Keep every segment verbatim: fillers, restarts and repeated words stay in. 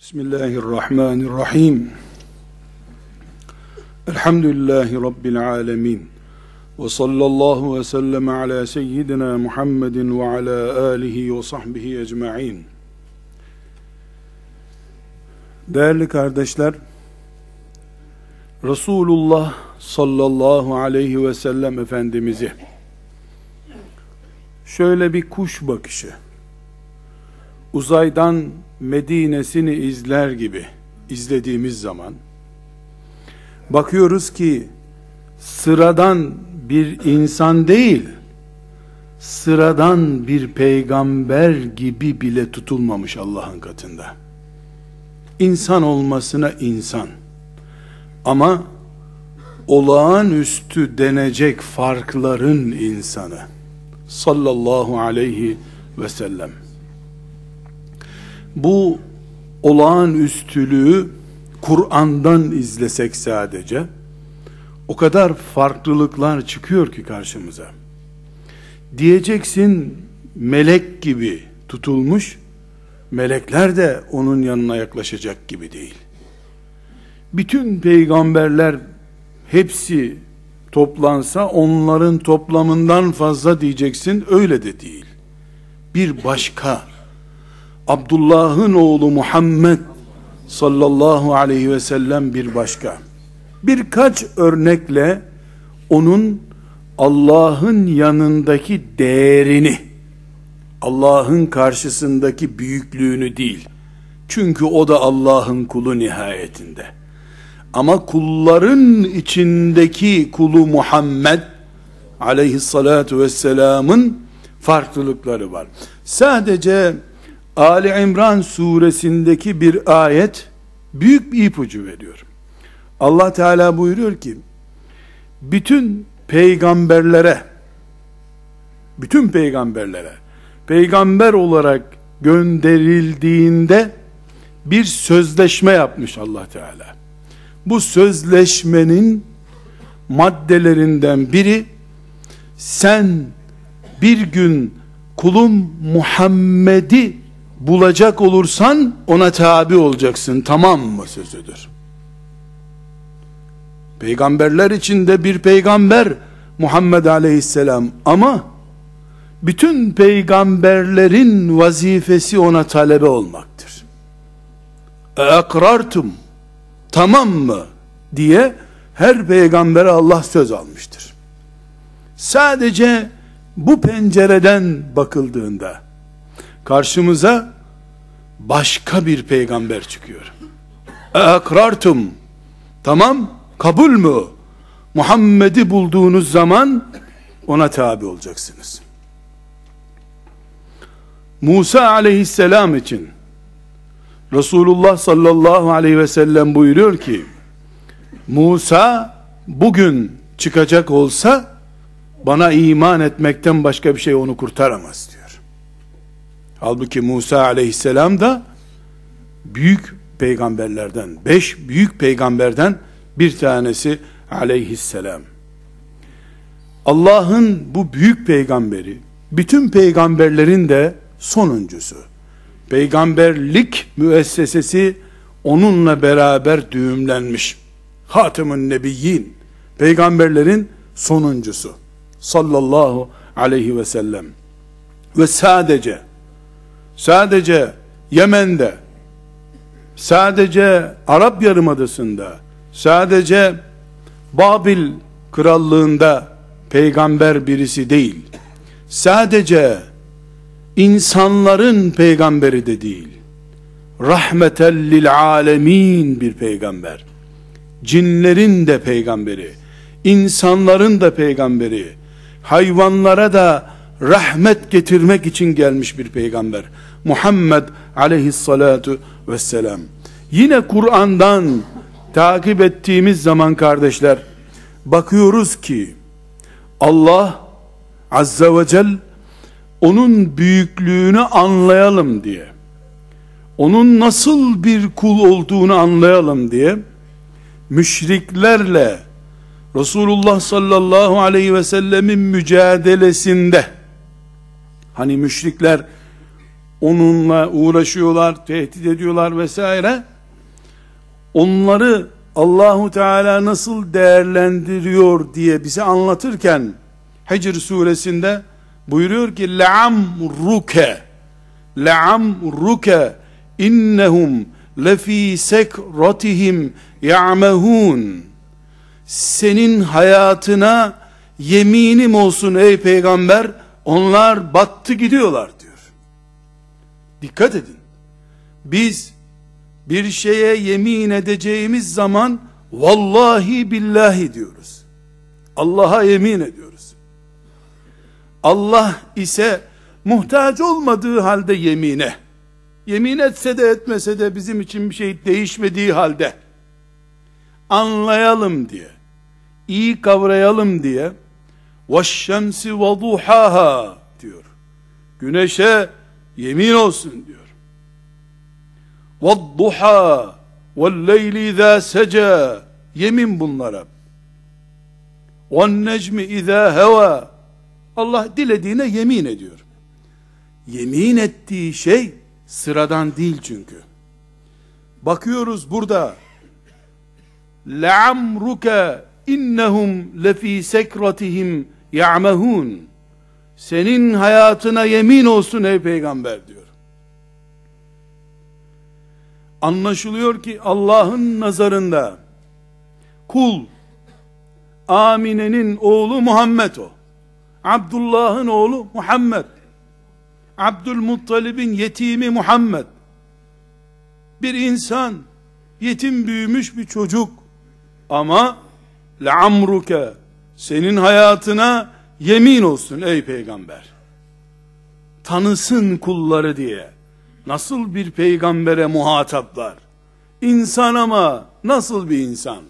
Bismillahirrahmanirrahim. Elhamdülillahi Rabbil alemin. Ve sallallahu ve sellem ala seyyidina Muhammedin ve ala alihi ve sahbihi ecma'in. Değerli kardeşler, Resulullah sallallahu aleyhi ve sellem Efendimiz'i şöyle bir kuş bakışı, uzaydan Medine'sini izler gibi izlediğimiz zaman bakıyoruz ki sıradan bir insan değil, sıradan bir peygamber gibi bile tutulmamış Allah'ın katında. İnsan olmasına insan, ama olağanüstü denecek farkların insanı sallallahu aleyhi ve sellem. Bu olağanüstülüğü Kur'an'dan izlesek sadece o kadar farklılıklar çıkıyor ki karşımıza. Diyeceksin melek gibi tutulmuş, melekler de onun yanına yaklaşacak gibi değil. Bütün peygamberler hepsi toplansa onların toplamından fazla diyeceksin, öyle de değil. Bir başka, Abdullah'ın oğlu Muhammed sallallahu aleyhi ve sellem bir başka. Birkaç örnekle onun Allah'ın yanındaki değerini, Allah'ın karşısındaki büyüklüğünü değil. Çünkü o da Allah'ın kulu nihayetinde. Ama kulların içindeki kulu Muhammed aleyhissalatu vesselamın farklılıkları var. Sadece Ali İmran suresindeki bir ayet büyük bir ipucu veriyor. Allah Teala buyuruyor ki, bütün peygamberlere, bütün peygamberlere, peygamber olarak gönderildiğinde bir sözleşme yapmış Allah Teala. Bu sözleşmenin maddelerinden biri, sen bir gün kulum Muhammed'i bulacak olursan ona tabi olacaksın, tamam mı sözüdür. Peygamberler içinde bir peygamber Muhammed aleyhisselam, ama bütün peygamberlerin vazifesi ona talebe olmaktır. Ekrartum, tamam mı diye her peygambere Allah söz almıştır. Sadece bu pencereden bakıldığında karşımıza başka bir peygamber çıkıyor. Ekrartum, tamam, kabul mü? Muhammed'i bulduğunuz zaman ona tabi olacaksınız. Musa aleyhisselam için Resulullah sallallahu aleyhi ve sellem buyuruyor ki, Musa bugün çıkacak olsa bana iman etmekten başka bir şey onu kurtaramaz diyor. Halbuki Musa aleyhisselam da büyük peygamberlerden, beş büyük peygamberden bir tanesi aleyhisselam. Allah'ın bu büyük peygamberi, bütün peygamberlerin de sonuncusu. Peygamberlik müessesesi onunla beraber düğümlenmiş. Hatemün Nebiyyin, peygamberlerin sonuncusu sallallahu aleyhi ve sellem. Ve sadece sadece Yemen'de, sadece Arap Yarımadası'nda, sadece Babil krallığında peygamber birisi değil, sadece insanların peygamberi de değil, rahmeten lil alemin bir peygamber, cinlerin de peygamberi, insanların da peygamberi, hayvanlara da rahmet getirmek için gelmiş bir peygamber Muhammed aleyhissalatu vesselam. Yine Kur'an'dan takip ettiğimiz zaman kardeşler, bakıyoruz ki Allah azze ve celle onun büyüklüğünü anlayalım diye, onun nasıl bir kul olduğunu anlayalım diye müşriklerle Resulullah sallallahu aleyhi ve sellemin mücadelesinde, hani müşrikler onunla uğraşıyorlar, tehdit ediyorlar vesaire. Onları Allahu Teala nasıl değerlendiriyor diye bize anlatırken Hicr suresinde buyuruyor ki le'amruke le'amruke innehum lefî sekratihim ya'mehûn. Senin hayatına yeminim olsun ey peygamber, onlar battı gidiyorlar diyor. Dikkat edin. Biz bir şeye yemin edeceğimiz zaman vallahi billahi diyoruz. Allah'a yemin ediyoruz. Allah ise muhtaç olmadığı halde yemine, yemin etse de etmese de bizim için bir şey değişmediği halde, anlayalım diye, iyi kavrayalım diye وَالشَّمْسِ وَضُحَاهَا diyor. Güneşe yemin olsun diyor. وَالضُّحَا وَالْلَيْلِ اِذَا سَجَى yemin bunlara. وَالنَّجْمِ اِذَا هَوَى Allah dilediğine yemin ediyor. Yemin ettiği şey sıradan değil çünkü. Bakıyoruz burada لَعَمْرُكَ innehum lefî sekratihim ya'mehûn. Senin hayatına yemin olsun ey peygamber diyor. Anlaşılıyor ki Allah'ın nazarında kul, Amine'nin oğlu Muhammed o. Abdullah'ın oğlu Muhammed. Abdülmuttalib'in yetimi Muhammed. Bir insan, yetim büyümüş bir çocuk. Ama le'amruke, senin hayatına yemin olsun ey peygamber. Tanısın kulları diye. Nasıl bir peygambere muhataplar? İnsan ama nasıl bir insan?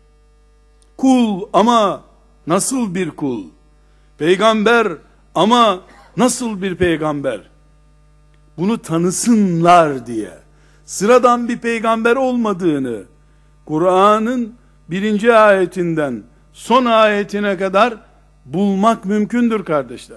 Kul ama nasıl bir kul? Peygamber ama nasıl bir peygamber? Bunu tanısınlar diye. Sıradan bir peygamber olmadığını Kur'an'ın birinci ayetinden son ayetine kadar bulmak mümkündür kardeşler.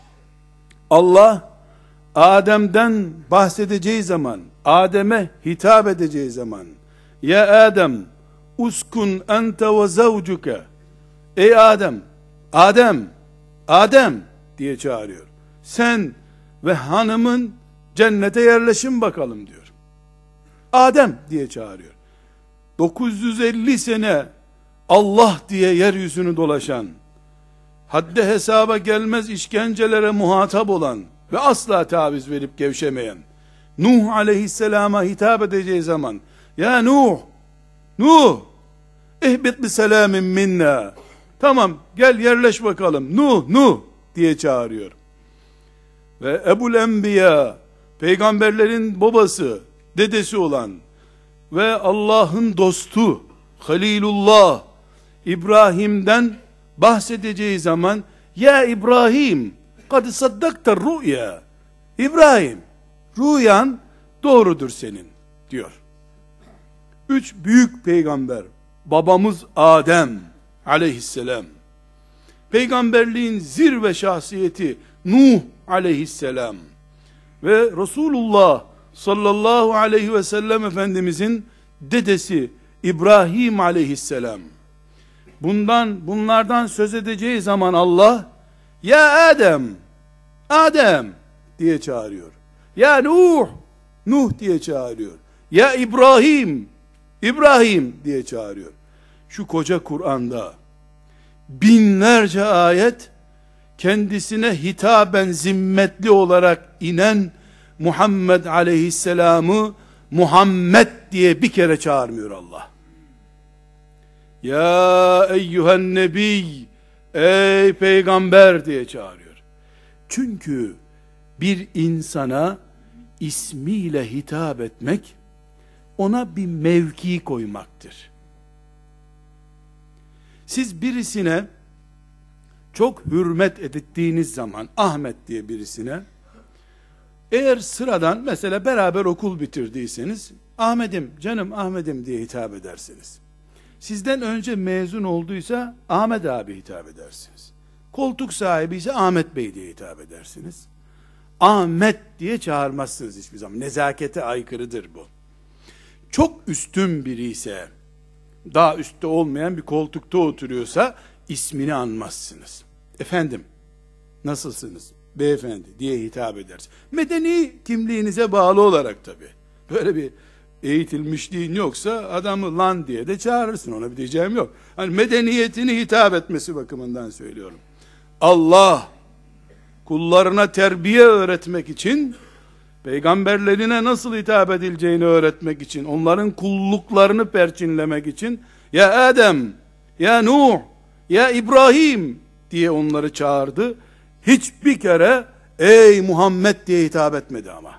Allah Adem'den bahsedeceği zaman, Adem'e hitap edeceği zaman, ya Adem uskun ente ve zavcuke, ey Adem, Adem, Adem diye çağırıyor. Sen ve hanımın cennete yerleşin bakalım diyor. Adem diye çağırıyor. dokuz yüz elli sene Allah diye yeryüzünü dolaşan, hadde hesaba gelmez işkencelere muhatap olan ve asla taviz verip gevşemeyen Nuh aleyhisselama hitap edeceği zaman, ya Nuh, Nuh, ihbit bi selamin minna, tamam gel yerleş bakalım, Nuh, Nuh diye çağırıyor. Ve Ebul Enbiya, peygamberlerin babası, dedesi olan ve Allah'ın dostu Halilullah İbrahim'den bahsedeceği zaman, ya İbrahim kad saddakta rüya, İbrahim rüyan doğrudur senin diyor. Üç büyük peygamber, babamız Adem aleyhisselam, peygamberliğin zirve şahsiyeti Nuh aleyhisselam ve Resulullah sallallahu aleyhi ve sellem Efendimizin dedesi İbrahim aleyhisselam. Bundan, bunlardan söz edeceği zaman Allah, ya Adem, Adem diye çağırıyor. Ya Nuh, Nuh diye çağırıyor. Ya İbrahim, İbrahim diye çağırıyor. Şu koca Kur'an'da binlerce ayet kendisine hitaben zimmetli olarak inen Muhammed aleyhisselamı Muhammed diye bir kere çağırmıyor Allah. Ya eyyühen nebiy, ey peygamber diye çağırıyor. Çünkü bir insana ismiyle hitap etmek, ona bir mevki koymaktır. Siz birisine çok hürmet ettiğiniz zaman, Ahmet diye birisine, eğer sıradan mesela beraber okul bitirdiyseniz, Ahmet'im, canım Ahmet'im diye hitap edersiniz. Sizden önce mezun olduysa Ahmet abi hitap edersiniz. Koltuk sahibi ise Ahmet Bey diye hitap edersiniz. Ahmet diye çağırmazsınız hiçbir zaman. Nezakete aykırıdır bu. Çok üstün biri ise, daha üstte olmayan bir koltukta oturuyorsa ismini anmazsınız. Efendim, nasılsınız? Beyefendi diye hitap edersiniz. Medeni kimliğinize bağlı olarak tabii. Böyle bir eğitilmişliğin yoksa adamı lan diye de çağırırsın, ona bir diyeceğim yok. Hani medeniyetini hitap etmesi bakımından söylüyorum. Allah kullarına terbiye öğretmek için, peygamberlerine nasıl hitap edileceğini öğretmek için, onların kulluklarını perçinlemek için, ya Adem, ya Nuh, ya İbrahim diye onları çağırdı. Hiçbir kere ey Muhammed diye hitap etmedi ama.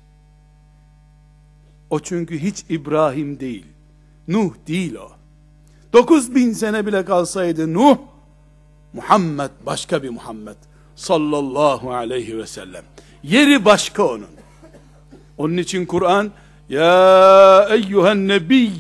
O çünkü hiç İbrahim değil, Nuh değil o. Dokuz bin sene bile kalsaydı Nuh, Muhammed başka bir Muhammed sallallahu aleyhi ve sellem. Yeri başka onun. Onun için Kur'an, ya eyyühen nebiy,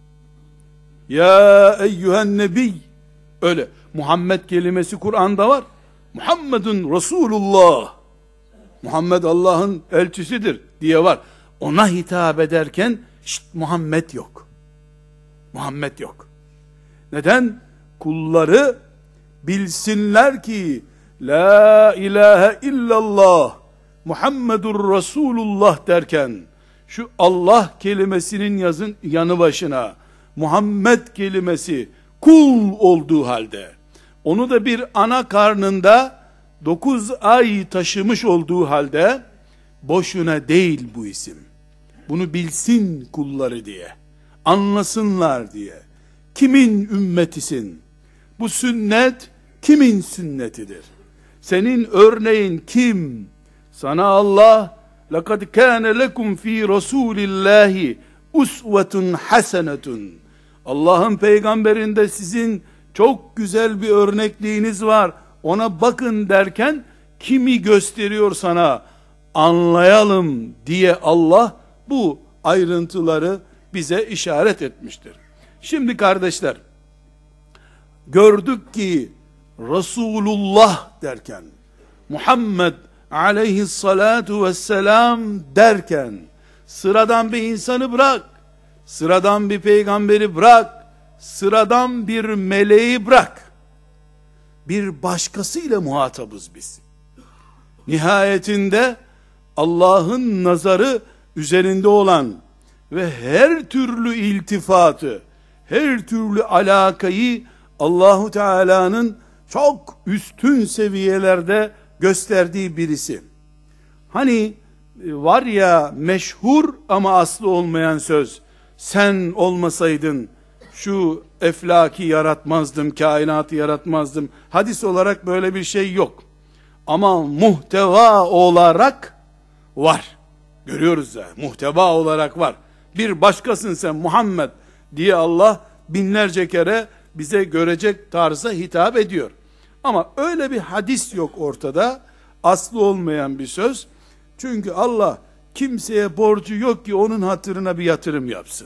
ya eyyühen nebiy, öyle. Muhammed kelimesi Kur'an'da var. Muhammedun Resulullah, Muhammed Allah'ın elçisidir diye var. Ona hitap ederken şşt, Muhammed yok. Muhammed yok. Neden? Kulları bilsinler ki la ilahe illallah Muhammedur Resulullah derken şu Allah kelimesinin yazın yanı başına Muhammed kelimesi kul olduğu halde, onu da bir ana karnında dokuz ay taşımış olduğu halde, boşuna değil bu isim. Bunu bilsin kulları diye, anlasınlar diye. Kimin ümmetisin? Bu sünnet kimin sünnetidir? Senin örneğin kim? Sana Allah, لَقَدْ كَانَ لَكُمْ ف۪ي رَسُولِ اللّٰهِ اُسْوَةٌ حَسَنَةٌ. Allah'ın peygamberinde sizin çok güzel bir örnekliğiniz var, ona bakın derken kimi gösteriyor sana, anlayalım diye Allah bu ayrıntıları bize işaret etmiştir. Şimdi kardeşler, gördük ki Resulullah derken, Muhammed aleyhissalatu vesselam derken, sıradan bir insanı bırak, sıradan bir peygamberi bırak, sıradan bir meleği bırak, bir başkasıyla muhatabız biz. Nihayetinde Allah'ın nazarı üzerinde olan ve her türlü iltifatı, her türlü alakayı Allahu Teala'nın çok üstün seviyelerde gösterdiği birisi. Hani var ya meşhur ama aslı olmayan söz, sen olmasaydın şu eflaki yaratmazdım, kainatı yaratmazdım. Hadis olarak böyle bir şey yok. Ama muhteva olarak var. Görüyoruz ya, muhteva olarak var. Bir başkasın sen Muhammed diye Allah binlerce kere bize görecek tarzda hitap ediyor. Ama öyle bir hadis yok ortada. Aslı olmayan bir söz. Çünkü Allah kimseye borcu yok ki onun hatırına bir yatırım yapsın.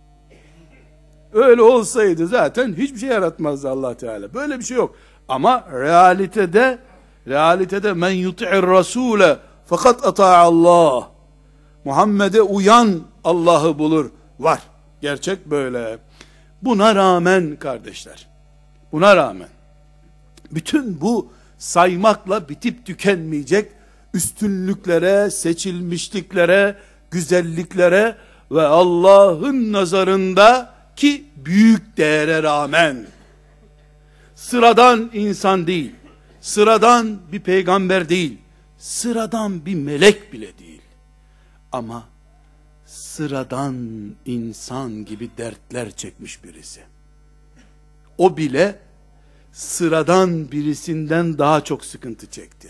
Öyle olsaydı zaten hiçbir şey yaratmazdı Allah Teala. Böyle bir şey yok. Ama realitede realitede men yuti'ir rasule fakat ata'a Allah. Muhammed'e uyan Allah'ı bulur. Var. Gerçek böyle. Buna rağmen kardeşler, buna rağmen bütün bu saymakla bitip tükenmeyecek üstünlüklere, seçilmişliklere, güzelliklere ve Allah'ın nazarında ki büyük değere rağmen sıradan insan değil, sıradan bir peygamber değil, sıradan bir melek bile değil. Ama sıradan insan gibi dertler çekmiş birisi. O bile sıradan birisinden daha çok sıkıntı çekti.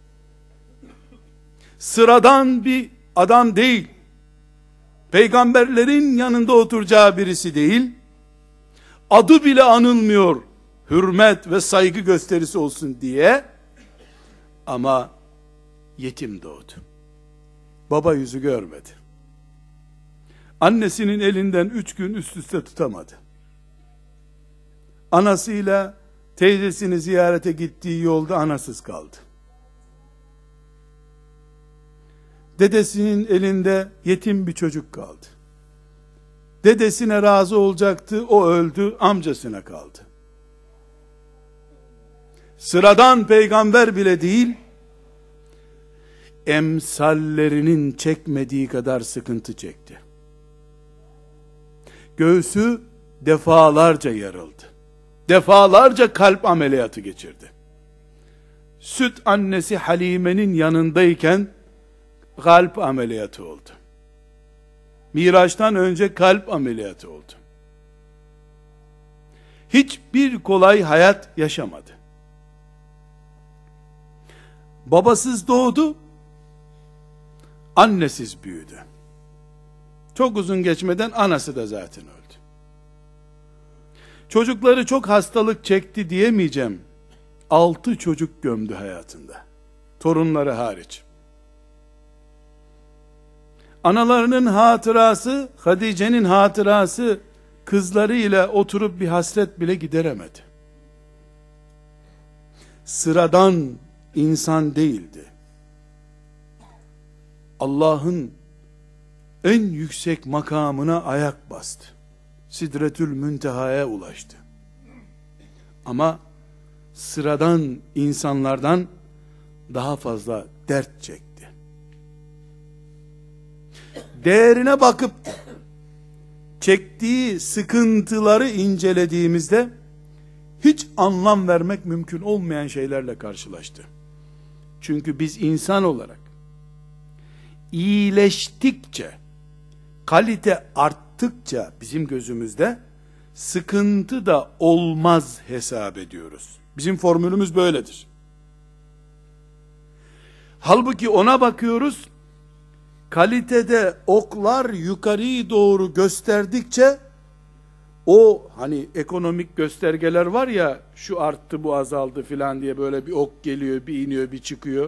Sıradan bir adam değil, peygamberlerin yanında oturacağı birisi değil, adı bile anılmıyor, hürmet ve saygı gösterisi olsun diye, ama yetim doğdu. Baba yüzü görmedi. Annesinin elinden üç gün üst üste tutamadı. Anasıyla teyzesini ziyarete gittiği yolda anasız kaldı. Dedesinin elinde yetim bir çocuk kaldı. Dedesine razı olacaktı, o öldü, amcasına kaldı. Sıradan peygamber bile değil, emsallerinin çekmediği kadar sıkıntı çekti. Göğsü defalarca yarıldı. Defalarca kalp ameliyatı geçirdi. Süt annesi Halime'nin yanındayken kalp ameliyatı oldu. Miraç'tan önce kalp ameliyatı oldu. Hiçbir kolay hayat yaşamadı. Babasız doğdu, annesiz büyüdü. Çok uzun geçmeden anası da zaten öldü. Çocukları çok hastalık çekti diyemeyeceğim. Altı çocuk gömdü hayatında. Torunları hariç. Analarının hatırası, Hadice'nin hatırası, kızlarıyla oturup bir hasret bile gideremedi. Sıradan insan değildi. Allah'ın en yüksek makamına ayak bastı. Sidretül Münteha'ya ulaştı. Ama sıradan insanlardan daha fazla dert çekti. Değerine bakıp çektiği sıkıntıları incelediğimizde hiç anlam vermek mümkün olmayan şeylerle karşılaştı. Çünkü biz insan olarak iyileştikçe, kalite arttıkça bizim gözümüzde sıkıntı da olmaz hesap ediyoruz. Bizim formülümüz böyledir. Halbuki ona bakıyoruz, kalitede oklar yukarıyı doğru gösterdikçe, o hani ekonomik göstergeler var ya, şu arttı bu azaldı filan diye böyle bir ok geliyor, bir iniyor, bir çıkıyor.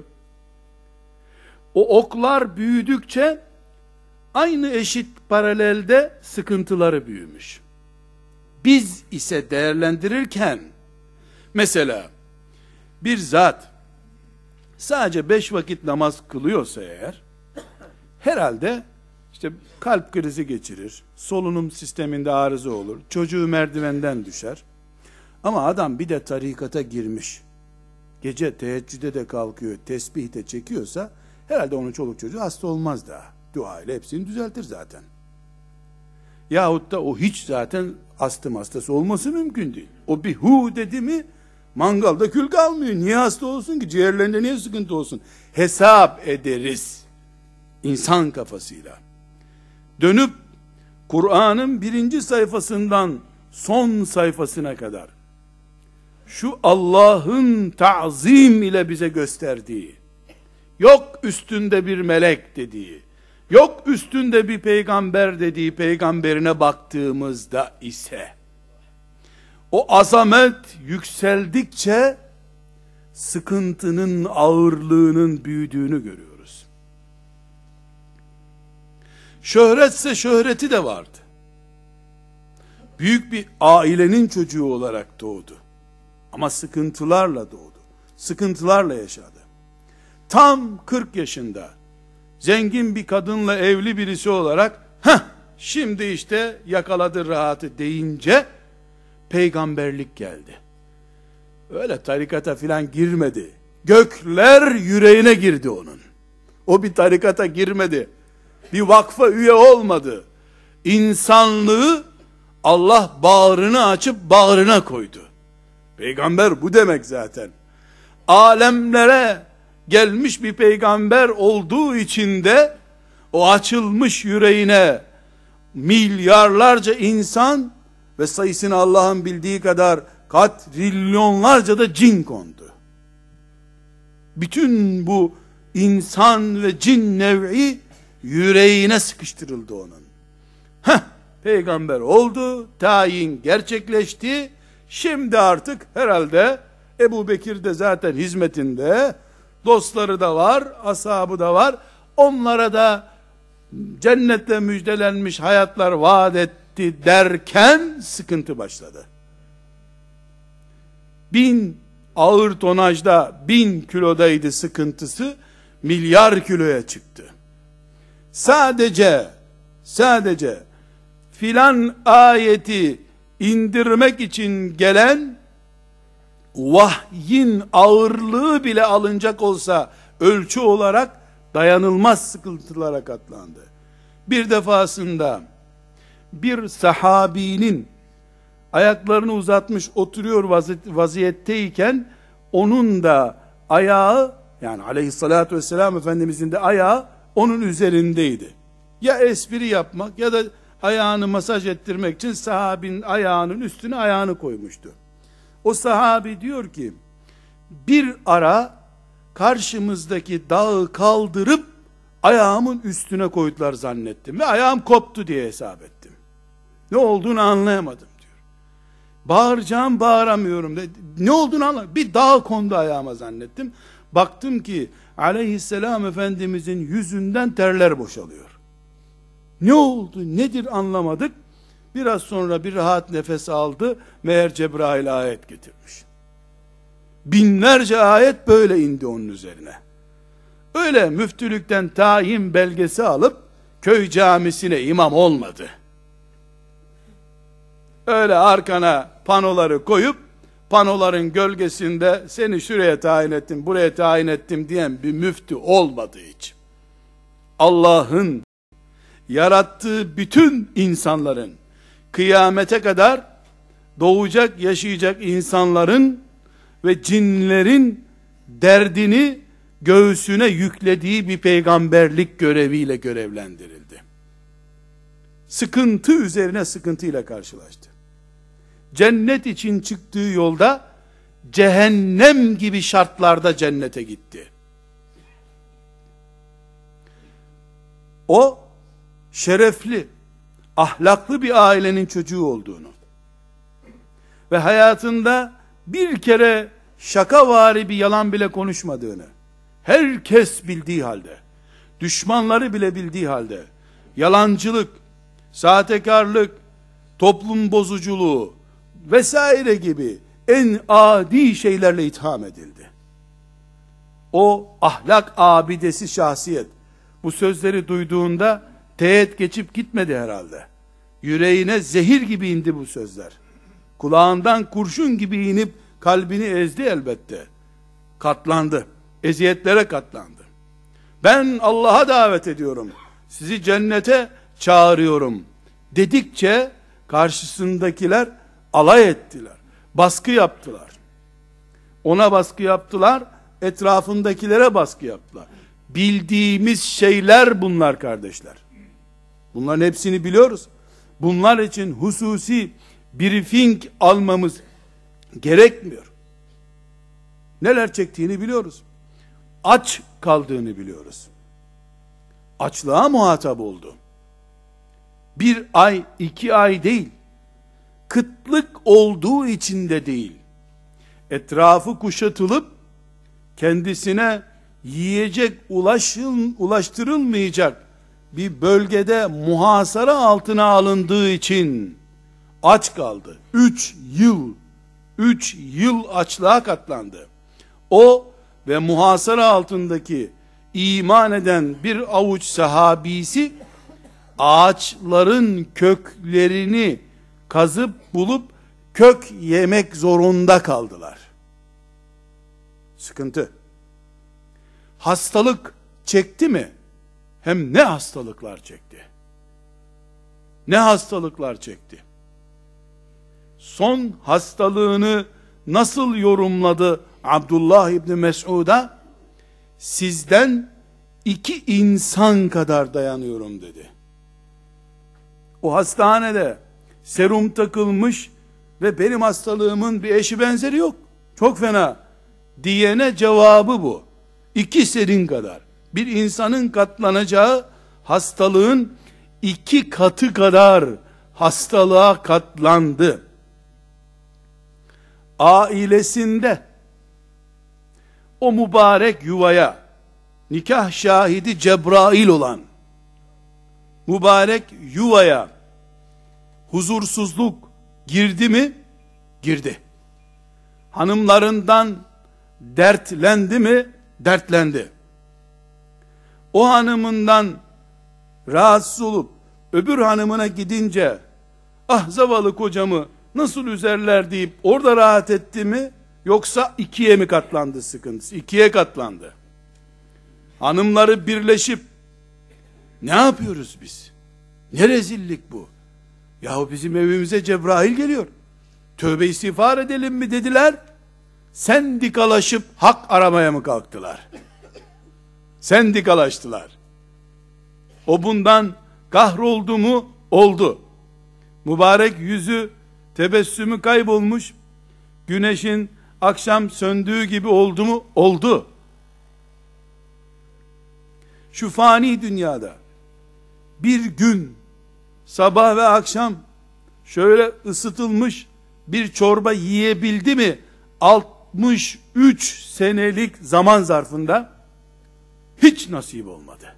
O oklar büyüdükçe aynı eşit paralelde sıkıntıları büyümüş. Biz ise değerlendirirken, mesela bir zat sadece beş vakit namaz kılıyorsa eğer, herhalde işte kalp krizi geçirir, solunum sisteminde arıza olur, çocuğu merdivenden düşer. Ama adam bir de tarikata girmiş, gece teheccüde de kalkıyor, tesbih de çekiyorsa, herhalde onun çoluk çocuğu hasta olmaz daha. Dua ile hepsini düzeltir zaten. Yahut da o hiç zaten astım hastası olması mümkün değil. O bir hu dedi mi mangalda kül kalmıyor. Niye hasta olsun ki? Ciğerlerinde niye sıkıntı olsun? Hesap ederiz. İnsan kafasıyla. Dönüp Kur'an'ın birinci sayfasından son sayfasına kadar şu Allah'ın ta'zim ile bize gösterdiği, yok üstünde bir melek dediği, yok üstünde bir peygamber dediği peygamberine baktığımızda ise, o azamet yükseldikçe sıkıntının ağırlığının büyüdüğünü görüyoruz. Şöhretse şöhreti de vardı. Büyük bir ailenin çocuğu olarak doğdu. Ama sıkıntılarla doğdu. Sıkıntılarla yaşadı. Tam kırk yaşında zengin bir kadınla evli birisi olarak heh, şimdi işte yakaladı rahatı deyince peygamberlik geldi. Öyle tarikata filan girmedi. Gökler yüreğine girdi onun. O bir tarikata girmedi. Bir vakfa üye olmadı. İnsanlığı Allah bağrını açıp bağrına koydu. Peygamber bu demek zaten. Alemlere gelmiş bir peygamber olduğu için de o açılmış yüreğine milyarlarca insan ve sayısını Allah'ın bildiği kadar katrilyonlarca da cin kondu. Bütün bu insan ve cin nev'i yüreğine sıkıştırıldı onun. Heh, peygamber oldu, tayin gerçekleşti. Şimdi artık herhalde Ebu Bekir de zaten hizmetinde, dostları da var, ashabı da var. Onlara da cennetle müjdelenmiş hayatlar vaat etti derken sıkıntı başladı. Bin ağır tonajda bin kilodaydı sıkıntısı, milyar kiloya çıktı. sadece sadece filan ayeti indirmek için gelen vahyin ağırlığı bile alınacak olsa ölçü olarak dayanılmaz sıkıntılara katlandı. Bir defasında bir sahabinin ayaklarını uzatmış oturuyor vaziyetteyken onun da ayağı, yani aleyhissalatü vesselam Efendimizin de ayağı onun üzerindeydi. Ya espri yapmak ya da ayağını masaj ettirmek için sahabinin ayağının üstüne ayağını koymuştu. O sahabi diyor ki, bir ara karşımızdaki dağı kaldırıp ayağımın üstüne koydular zannettim ve ayağım koptu diye hesap ettim. Ne olduğunu anlayamadım diyor. Bağıracağım, bağıramıyorum. Ne olduğunu anlamadım. Bir dağ kondu ayağıma zannettim. Baktım ki aleyhisselam Efendimizin yüzünden terler boşalıyor. Ne oldu, nedir anlamadık. Biraz sonra bir rahat nefes aldı. Meğer Cebrail ayet getirmiş. Binlerce ayet böyle indi onun üzerine. Öyle müftülükten tayin belgesi alıp köy camisine imam olmadı. Öyle arkana panoları koyup panoların gölgesinde seni şuraya tayin ettim, buraya tayin ettim diyen bir müftü olmadı hiç. Allah'ın yarattığı bütün insanların, kıyamete kadar doğacak, yaşayacak insanların ve cinlerin derdini göğsüne yüklediği bir peygamberlik göreviyle görevlendirildi. Sıkıntı üzerine sıkıntıyla karşılaştı. Cennet için çıktığı yolda cehennem gibi şartlarda cennete gitti. O şerefli, ahlaklı bir ailenin çocuğu olduğunu ve hayatında bir kere şakavari bir yalan bile konuşmadığını herkes bildiği halde, düşmanları bile bildiği halde, yalancılık, sahtekarlık, toplum bozuculuğu vesaire gibi en adi şeylerle itham edildi. O ahlak abidesi şahsiyet bu sözleri duyduğunda teğet geçip gitmedi herhalde. Yüreğine zehir gibi indi bu sözler. Kulağından kurşun gibi inip kalbini ezdi elbette. Katlandı. Eziyetlere katlandı. Ben Allah'a davet ediyorum. Sizi cennete çağırıyorum dedikçe karşısındakiler alay ettiler. Baskı yaptılar. Ona baskı yaptılar. Etrafındakilere baskı yaptılar. Bildiğimiz şeyler bunlar kardeşler. Bunların hepsini biliyoruz. Bunlar için hususi briefing almamız gerekmiyor. Neler çektiğini biliyoruz. Aç kaldığını biliyoruz. Açlığa muhatap oldu. Bir ay, iki ay değil. Kıtlık olduğu için de değil. Etrafı kuşatılıp kendisine yiyecek ulaşın, ulaştırılmayacak bir bölgede muhasara altına alındığı için aç kaldı. Üç yıl, üç yıl açlığa katlandı. O ve muhasara altındaki iman eden bir avuç sahabisi ağaçların köklerini kazıp bulup kök yemek zorunda kaldılar. Sıkıntı. Hastalık çekti mi? Hem ne hastalıklar çekti. Ne hastalıklar çekti. Son hastalığını nasıl yorumladı Abdullah İbni Mes'ud'a? Sizden iki insan kadar dayanıyorum dedi. O hastanede serum takılmış ve benim hastalığımın bir eşi benzeri yok. Çok fena diyene cevabı bu. İki serin kadar. Bir insanın katlanacağı hastalığın iki katı kadar hastalığa katlandı. Ailesinde o mübarek yuvaya nikah şahidi Cebrail olan mübarek yuvaya huzursuzluk girdi mi? Girdi. Hanımlarından dertlendi mi? Dertlendi. O hanımından rahatsız olup öbür hanımına gidince ah zavallı kocamı nasıl üzerler deyip orada rahat etti mi, yoksa ikiye mi katlandı sıkıntısı? İkiye katlandı. Hanımları birleşip ne yapıyoruz biz? Ne rezillik bu? Yahu bizim evimize Cebrail geliyor. Tövbe istiğfar edelim mi dediler. Sendikalaşıp hak aramaya mı kalktılar? Sendikalaştılar. O bundan kahroldu mu? Oldu. Mübarek yüzü, tebessümü kaybolmuş. Güneşin akşam söndüğü gibi oldu mu? Oldu. Şu fani dünyada bir gün sabah ve akşam şöyle ısıtılmış bir çorba yiyebildi mi altmış üç senelik zaman zarfında? Hiç nasip olmadı.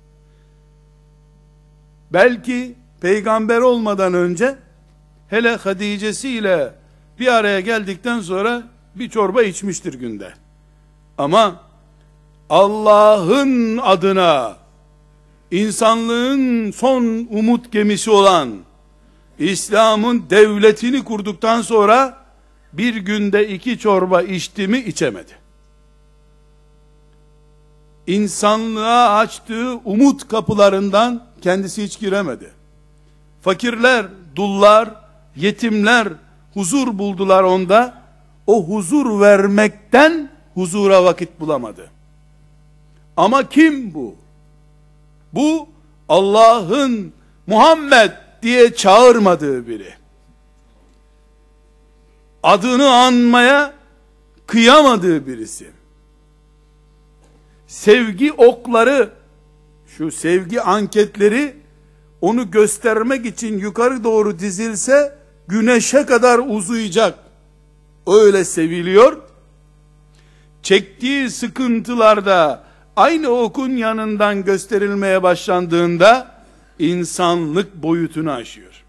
Belki peygamber olmadan önce, hele Hadice'siyle bir araya geldikten sonra bir çorba içmiştir günde. Ama Allah'ın adına insanlığın son umut gemisi olan İslam'ın devletini kurduktan sonra bir günde iki çorba içti mi? İçemedi. İnsanlığa açtığı umut kapılarından kendisi hiç giremedi. Fakirler, dullar, yetimler huzur buldular onda. O huzur vermekten huzura vakit bulamadı. Ama kim bu? Bu Allah'ın Muhammed diye çağırmadığı biri. Adını anmaya kıyamadığı birisi. Sevgi okları, şu sevgi anketleri onu göstermek için yukarı doğru dizilse güneşe kadar uzayacak. Öyle seviliyor. Çektiği sıkıntılarda aynı okun yanından gösterilmeye başlandığında insanlık boyutunu aşıyor.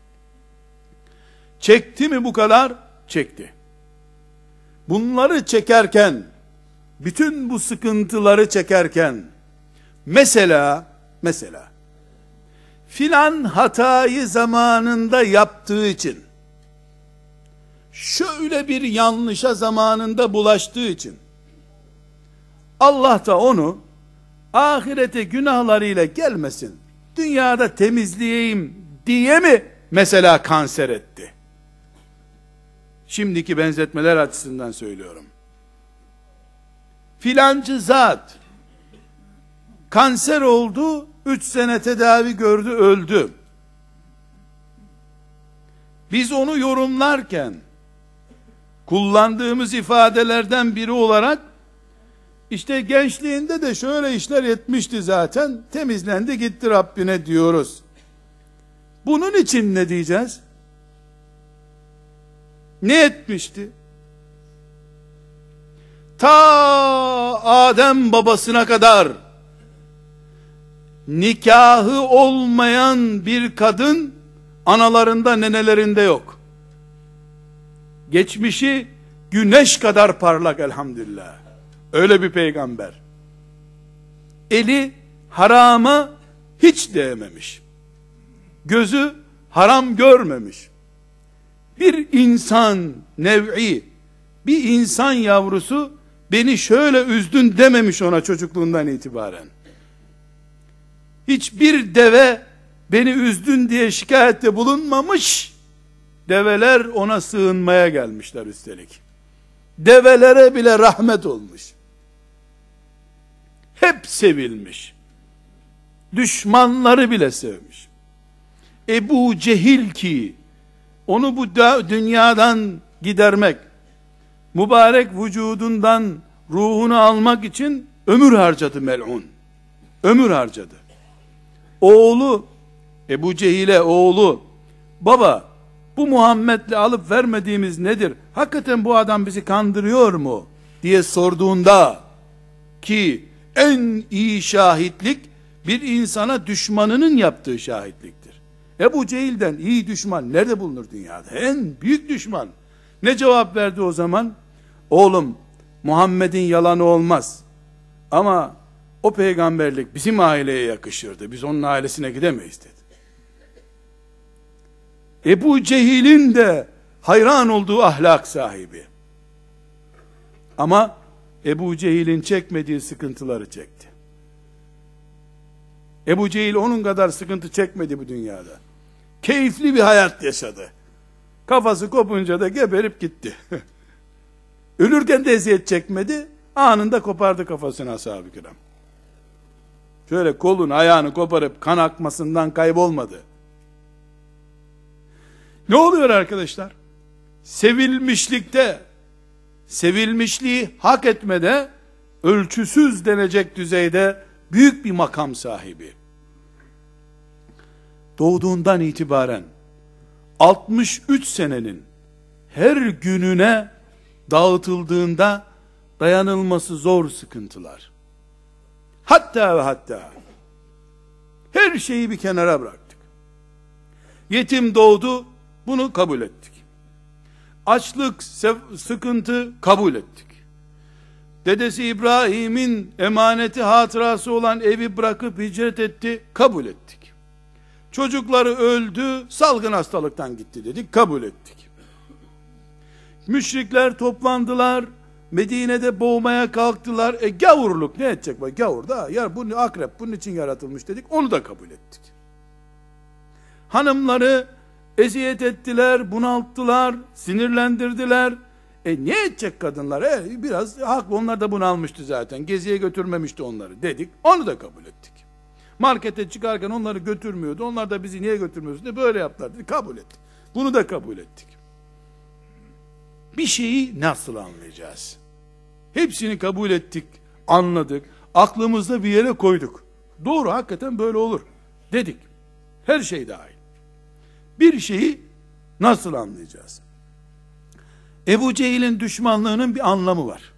Çekti mi bu kadar? Çekti. Bunları çekerken, bütün bu sıkıntıları çekerken, mesela, mesela, filan hatayı zamanında yaptığı için, şöyle bir yanlışa zamanında bulaştığı için, Allah da onu ahirete günahlarıyla gelmesin, dünyada temizleyeyim diye mi mesela kanser etti? Şimdiki benzetmeler açısından söylüyorum. Filancı zat kanser oldu, üç sene tedavi gördü, öldü. Biz onu yorumlarken kullandığımız ifadelerden biri olarak, işte gençliğinde de şöyle işler etmişti zaten, temizlendi gitti Rabbine diyoruz. Bunun için ne diyeceğiz? Ne etmişti? Ta Adem babasına kadar nikahı olmayan bir kadın analarında, nenelerinde yok. Geçmişi güneş kadar parlak elhamdülillah. Öyle bir peygamber. Eli harama hiç değmemiş. Gözü haram görmemiş. Bir insan nev'i, bir insan yavrusu beni şöyle üzdün dememiş ona çocukluğundan itibaren. Hiçbir deve beni üzdün diye şikayette bulunmamış. Develer ona sığınmaya gelmişler üstelik. Develere bile rahmet olmuş. Hep sevilmiş. Düşmanları bile sevmiş. Ebu Cehil ki onu bu dünyadan gidermek, mübarek vücudundan ruhunu almak için ömür harcadı mel'un. Ömür harcadı. Oğlu, Ebu Cehil'e oğlu, baba bu Muhammed'le alıp vermediğimiz nedir? Hakikaten bu adam bizi kandırıyor mu? Diye sorduğunda, ki en iyi şahitlik bir insana düşmanının yaptığı şahitliktir. Ebu Cehil'den iyi düşman nerede bulunur dünyada? En büyük düşman. Ne cevap verdi o zaman? Oğlum, Muhammed'in yalanı olmaz. Ama o peygamberlik bizim aileye yakışırdı. Biz onun ailesine gidemeyiz dedi. Ebu Cehil'in de hayran olduğu ahlak sahibi. Ama Ebu Cehil'in çekmediği sıkıntıları çekti. Ebu Cehil onun kadar sıkıntı çekmedi bu dünyada. Keyifli bir hayat yaşadı. Kafası kopunca da geberip gitti. Ölürken de eziyet çekmedi. Anında kopardı kafasını ashab-ı kiram. Şöyle kolunu ayağını koparıp kan akmasından kaybolmadı. Ne oluyor arkadaşlar? Sevilmişlikte, sevilmişliği hak etmede ölçüsüz denecek düzeyde büyük bir makam sahibi. Doğduğundan itibaren altmış üç senenin her gününe dağıtıldığında dayanılması zor sıkıntılar. Hatta ve hatta her şeyi bir kenara bıraktık. Yetim doğdu, bunu kabul ettik. Açlık, sıkıntı kabul ettik. Dedesi İbrahim'in emaneti hatırası olan evi bırakıp hicret etti, kabul ettik. Çocukları öldü, salgın hastalıktan gitti dedik, kabul ettik. Müşrikler toplandılar, Medine'de boğmaya kalktılar. E gavurluk ne edecek bak, gavur da ya bu akrep bunun için yaratılmış dedik, onu da kabul ettik. Hanımları eziyet ettiler, bunalttılar, sinirlendirdiler. E ne edecek kadınlar? E, biraz haklı, onlar da bunalmıştı zaten. Geziye götürmemişti onları dedik. Onu da kabul ettik. Markete çıkarken onları götürmüyordu. Onlar da bizi niye götürmüyorsun diye böyle yaptılar dedi. Kabul ettik. Bunu da kabul ettik. Bir şeyi nasıl anlayacağız? Hepsini kabul ettik, anladık. Aklımızda bir yere koyduk. Doğru, hakikaten böyle olur dedik. Her şey dahil. Bir şeyi nasıl anlayacağız? Ebu Cehil'in düşmanlığının bir anlamı var.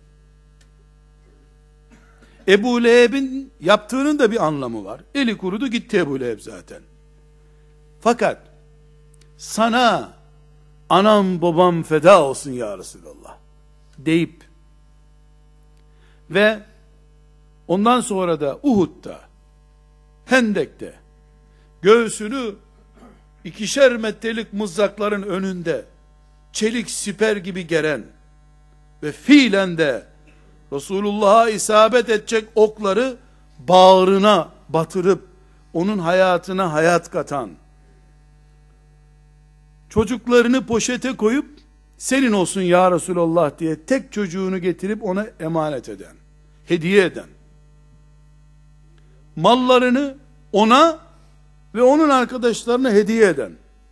Ebu Leheb'in yaptığının da bir anlamı var. Eli kurudu gitti Ebu Leheb zaten. Fakat sana anam babam feda olsun ya Resulallah deyip ve ondan sonra da Uhud'da, Hendek'te göğsünü ikişer metrelik mızrakların önünde çelik siper gibi geren ve fiilen de Resulullah'a isabet edecek okları bağrına batırıp onun hayatına hayat katan, çocuklarını poşete koyup senin olsun ya Resulallah diye tek çocuğunu getirip ona emanet eden, hediye eden, mallarını ona ve onun arkadaşlarına hediye eden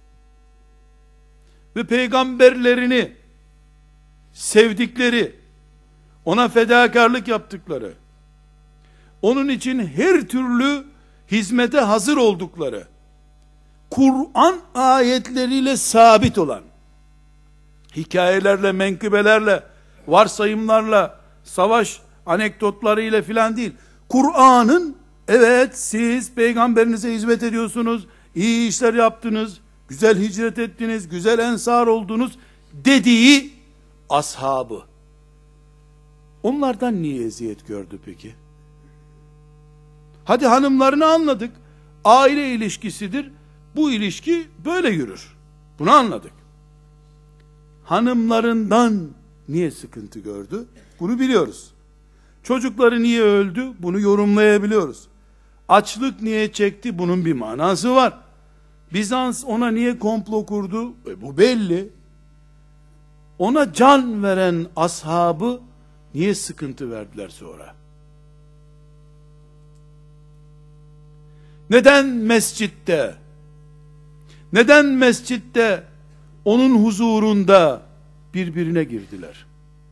ve peygamberlerini sevdikleri, ona fedakarlık yaptıkları, onun için her türlü hizmete hazır oldukları, Kur'an ayetleriyle sabit olan, hikayelerle, menkıbelerle, varsayımlarla, savaş anekdotlarıyla filan değil, Kur'an'ın evet siz peygamberinize hizmet ediyorsunuz, iyi işler yaptınız, güzel hicret ettiniz, güzel ensar oldunuz dediği ashabı. Onlardan niye eziyet gördü peki? Hadi hanımlarını anladık. Aile ilişkisidir. Bu ilişki böyle yürür. Bunu anladık. Hanımlarından niye sıkıntı gördü? Bunu biliyoruz. Çocukları niye öldü? Bunu yorumlayabiliyoruz. Açlık niye çekti? Bunun bir manası var. Bizans ona niye komplo kurdu? E, bu belli. Ona can veren ashabı niye sıkıntı verdiler sonra? Neden mescitte, neden mescitte onun huzurunda birbirine girdiler?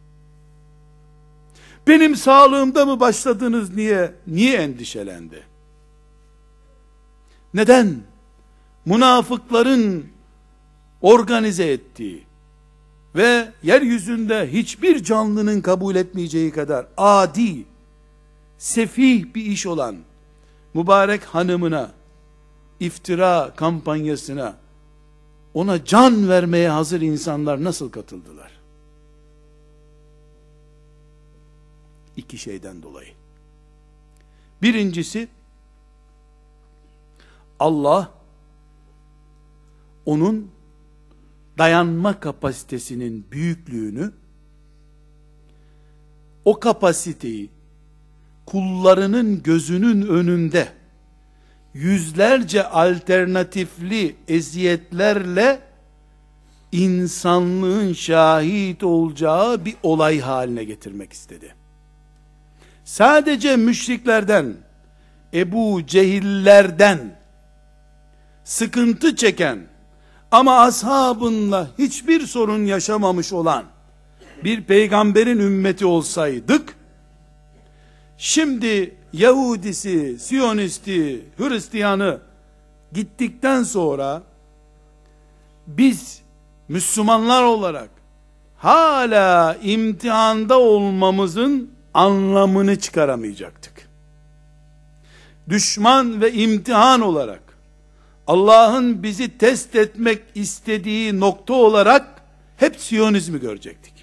Benim sağlığımda mı başladınız niye, niye endişelendi? Neden? Münafıkların organize ettiği ve yeryüzünde hiçbir canlının kabul etmeyeceği kadar adi, sefih bir iş olan mübarek hanımına, iftira kampanyasına, ona can vermeye hazır insanlar nasıl katıldılar? İki şeyden dolayı. Birincisi, Allah onun dayanma kapasitesinin büyüklüğünü, o kapasiteyi kullarının gözünün önünde yüzlerce alternatifli eziyetlerle insanlığın şahit olacağı bir olay haline getirmek istedi. Sadece müşriklerden, Ebu Cehillerden sıkıntı çeken ama ashabınla hiçbir sorun yaşamamış olan bir peygamberin ümmeti olsaydık, şimdi Yahudisi, Siyonisti, Hristiyanı gittikten sonra biz Müslümanlar olarak hala imtihanda olmamızın anlamını çıkaramayacaktık. Düşman ve imtihan olarak Allah'ın bizi test etmek istediği nokta olarak hep Siyonizmi görecektik.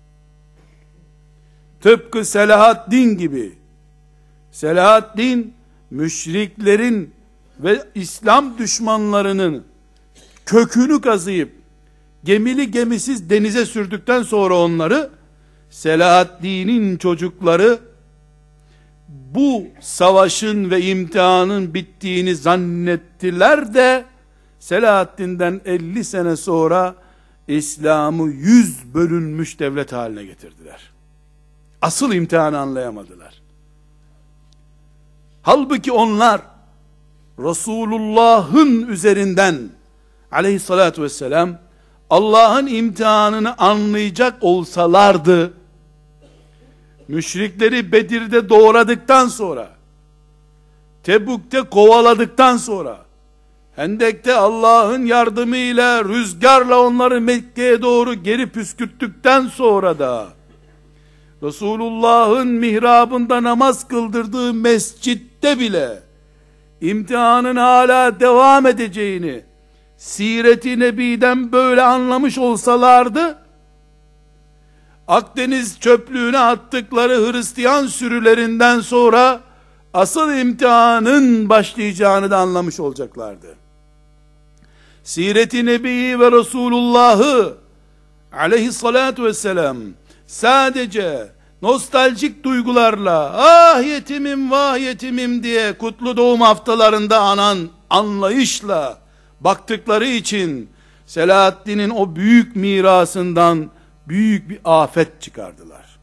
Tıpkı Selahaddin gibi. Selahaddin müşriklerin ve İslam düşmanlarının kökünü kazıyıp gemili gemisiz denize sürdükten sonra onları, Selahaddin'in çocukları bu savaşın ve imtihanın bittiğini zannettiler de Selahaddin'den elli sene sonra İslam'ı yüz bölünmüş devlet haline getirdiler. Asıl imtihanı anlayamadılar. Halbuki onlar Resulullah'ın üzerinden aleyhissalatü vesselam Allah'ın imtihanını anlayacak olsalardı, müşrikleri Bedir'de doğradıktan sonra, Tebük'te kovaladıktan sonra, Hendek'te Allah'ın yardımıyla rüzgarla onları Mekke'ye doğru geri püskürttükten sonra da Resulullah'ın mihrabında namaz kıldırdığı mescitte bile imtihanın hala devam edeceğini Siret-i Nebi'den böyle anlamış olsalardı, Akdeniz çöplüğüne attıkları Hristiyan sürülerinden sonra asıl imtihanın başlayacağını da anlamış olacaklardı. Siret-i Nebi'yi ve Resulullah'ı aleyhissalatu vesselam sadece nostaljik duygularla ah yetimim vah yetimim diye kutlu doğum haftalarında anan anlayışla baktıkları için Selahaddin'in o büyük mirasından büyük bir afet çıkardılar.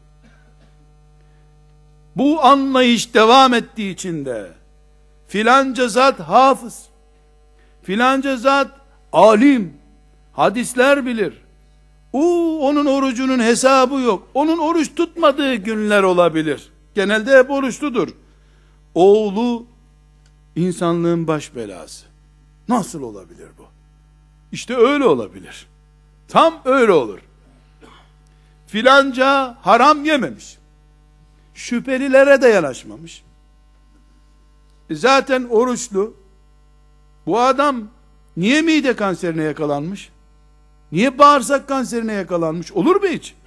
Bu anlayış devam ettiği için de filanca zat hafız, filanca zat alim, hadisler bilir, o onun orucunun hesabı yok, onun oruç tutmadığı günler olabilir, genelde hep oruçludur, oğlu insanlığın baş belası. Nasıl olabilir bu? İşte öyle olabilir. Tam öyle olur. Filanca haram yememiş, şüphelilere de yanaşmamış, e zaten oruçlu, bu adam niye mide kanserine yakalanmış, niye bağırsak kanserine yakalanmış, olur mu hiç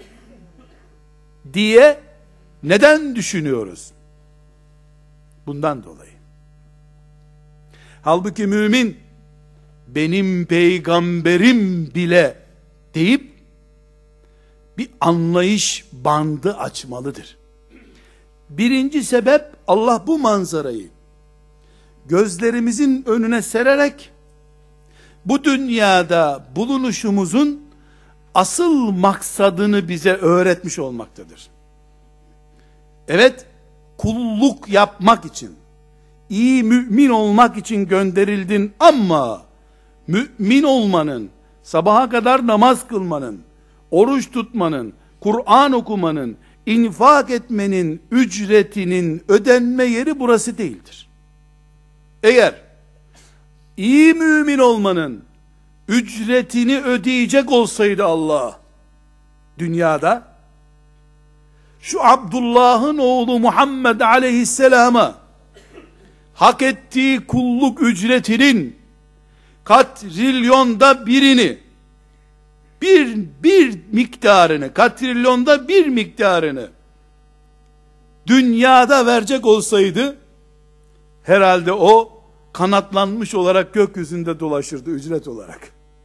diye neden düşünüyoruz? Bundan dolayı. Halbuki mümin benim peygamberim bile deyip bir anlayış bandı açmalıdır. Birinci sebep, Allah bu manzarayı gözlerimizin önüne sererek bu dünyada bulunuşumuzun asıl maksadını bize öğretmiş olmaktadır. Evet, kulluk yapmak için, iyi mümin olmak için gönderildin ama mümin olmanın, sabaha kadar namaz kılmanın, oruç tutmanın, Kur'an okumanın, infak etmenin ücretinin ödenme yeri burası değildir. Eğer iyi mümin olmanın ücretini ödeyecek olsaydı Allah dünyada, şu Abdullah'ın oğlu Muhammed aleyhisselama hak ettiği kulluk ücretinin katrilyonda birini, bir, bir miktarını, katrilyonda bir miktarını dünyada verecek olsaydı, herhalde o kanatlanmış olarak gökyüzünde dolaşırdı ücret olarak.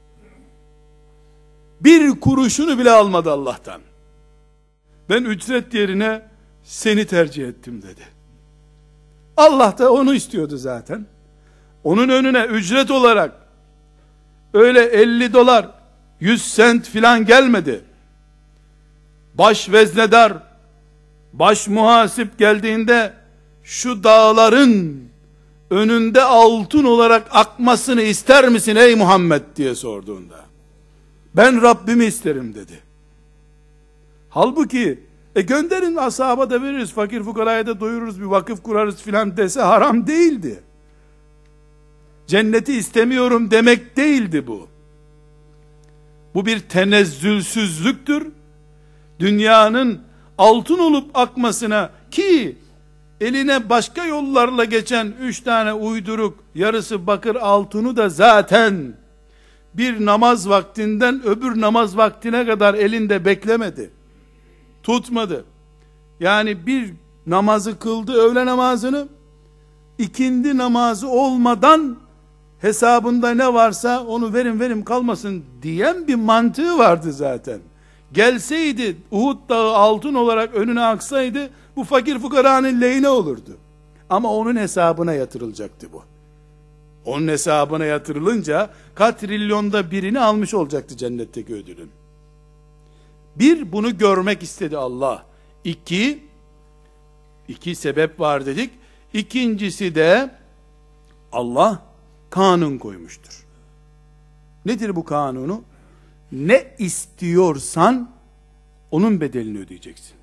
Bir kuruşunu bile almadı Allah'tan. Ben ücret yerine seni tercih ettim dedi. Allah da onu istiyordu zaten. Onun önüne ücret olarak öyle elli dolar, yüz sent filan gelmedi. Baş veznedar, baş muhasip geldiğinde şu dağların önünde altın olarak akmasını ister misin ey Muhammed diye sorduğunda, ben Rabbimi isterim dedi. Halbuki e gönderin ashaba da veririz, fakir fukaraya da doyururuz, bir vakıf kurarız filan dese haram değildi. Cenneti istemiyorum demek değildi bu. Bu bir tenezzülsüzlüktür. Dünyanın altın olup akmasına, ki eline başka yollarla geçen üç tane uyduruk, yarısı bakır altını da zaten bir namaz vaktinden öbür namaz vaktine kadar elinde beklemedi. Tutmadı. Yani bir namazı kıldı, öğle namazını, ikindi namazı olmadan hesabında ne varsa onu verin verim kalmasın diyen bir mantığı vardı zaten. Gelseydi Uhud dağı altın olarak önüne aksaydı bu fakir fukaranın lehine olurdu. Ama onun hesabına yatırılacaktı bu. Onun hesabına yatırılınca katrilyonda birini almış olacaktı cennetteki ödülün. Bir, bunu görmek istedi Allah. İki, iki sebep var dedik. İkincisi de Allah kanun koymuştur. Nedir bu kanunu? Ne istiyorsan onun bedelini ödeyeceksin.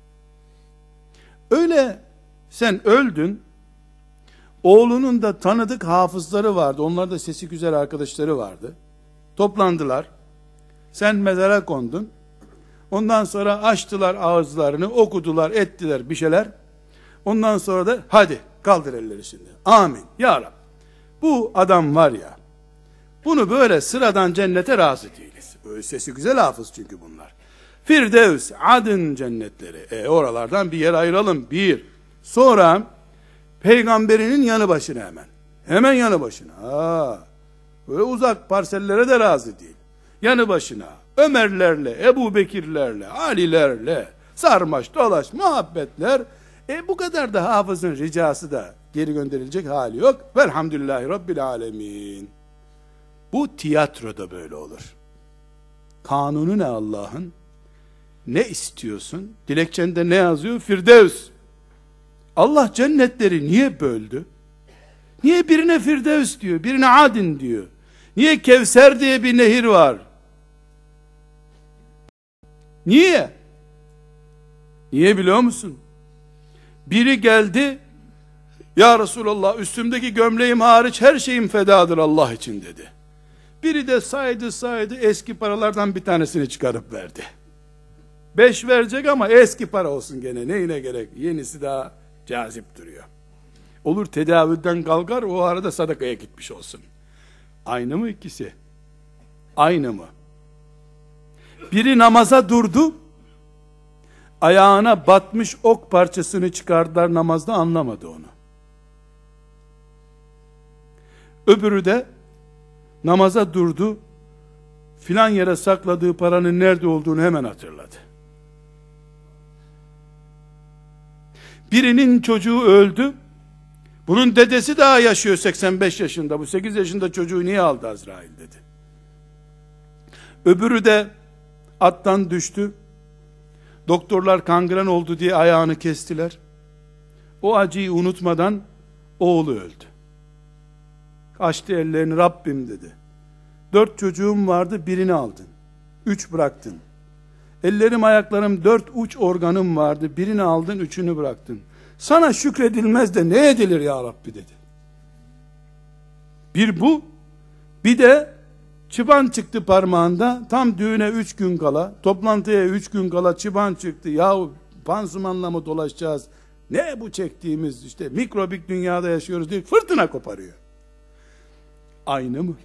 Öyle sen öldün, oğlunun da tanıdık hafızları vardı, onlar da sesi güzel arkadaşları vardı. Toplandılar, sen mezara kondun, ondan sonra açtılar ağızlarını, okudular, ettiler bir şeyler. Ondan sonra da hadi kaldır elleri şimdi. Amin. Ya Rab, bu adam var ya, bunu böyle sıradan cennete razı değiliz. Böyle sesi güzel hafız çünkü bunlar. Firdevs, Adın cennetleri. E oralardan bir yer ayıralım. Bir. Sonra peygamberinin yanı başına hemen. Hemen yanı başına. Ha, böyle uzak parsellere de razı değil. Yanı başına Ömerlerle, Ebu Bekirlerle, Alilerle sarmaş dolaş muhabbetler. E bu kadar da hafızın ricası da geri gönderilecek hali yok. Velhamdülillahi Rabbil alemin. Bu tiyatroda böyle olur. Kanunu ne Allah'ın? Ne istiyorsun? Dilekçende ne yazıyor? Firdevs. Allah cennetleri niye böldü? Niye birine Firdevs diyor, birine Adin diyor? Niye Kevser diye bir nehir var? Niye? Niye biliyor musun? Biri geldi, ya Resulallah üstümdeki gömleğim hariç her şeyim fedadır Allah için dedi. Biri de saydı saydı eski paralardan bir tanesini çıkarıp verdi. Beş verecek ama eski para olsun gene, neyine gerek, yenisi daha cazip duruyor. Olur tedavülden kalkar, o arada sadakaya gitmiş olsun. Aynı mı ikisi? Aynı mı? Biri namaza durdu, ayağına batmış ok parçasını çıkardılar namazda, anlamadı onu. Öbürü de namaza durdu, filan yere sakladığı paranın nerede olduğunu hemen hatırladı. Birinin çocuğu öldü, bunun dedesi daha yaşıyor seksen beş yaşında, bu sekiz yaşında çocuğu niye aldı Azrail dedi. Öbürü de attan düştü, doktorlar kangren oldu diye ayağını kestiler, o acıyı unutmadan oğlu öldü. Açtı ellerini, Rabbim dedi, dört çocuğum vardı, birini aldın, üç bıraktın. Ellerim ayaklarım dört uç organım vardı, birini aldın, üçünü bıraktın. Sana şükredilmez de ne edilir ya Rabbi dedi. Bir bu, bir de çıban çıktı parmağında, tam düğüne üç gün kala, toplantıya üç gün kala çıban çıktı. Yahu pansumanla mı dolaşacağız, ne bu çektiğimiz, işte mikrobik dünyada yaşıyoruz diye fırtına koparıyor. Aynı mı?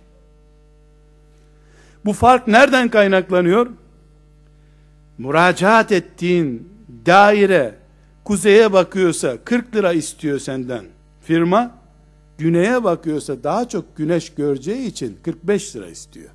Bu fark nereden kaynaklanıyor? Müracaat ettiğin daire kuzeye bakıyorsa, kırk lira istiyor senden firma, güneye bakıyorsa daha çok güneş göreceği için kırk beş lira istiyor.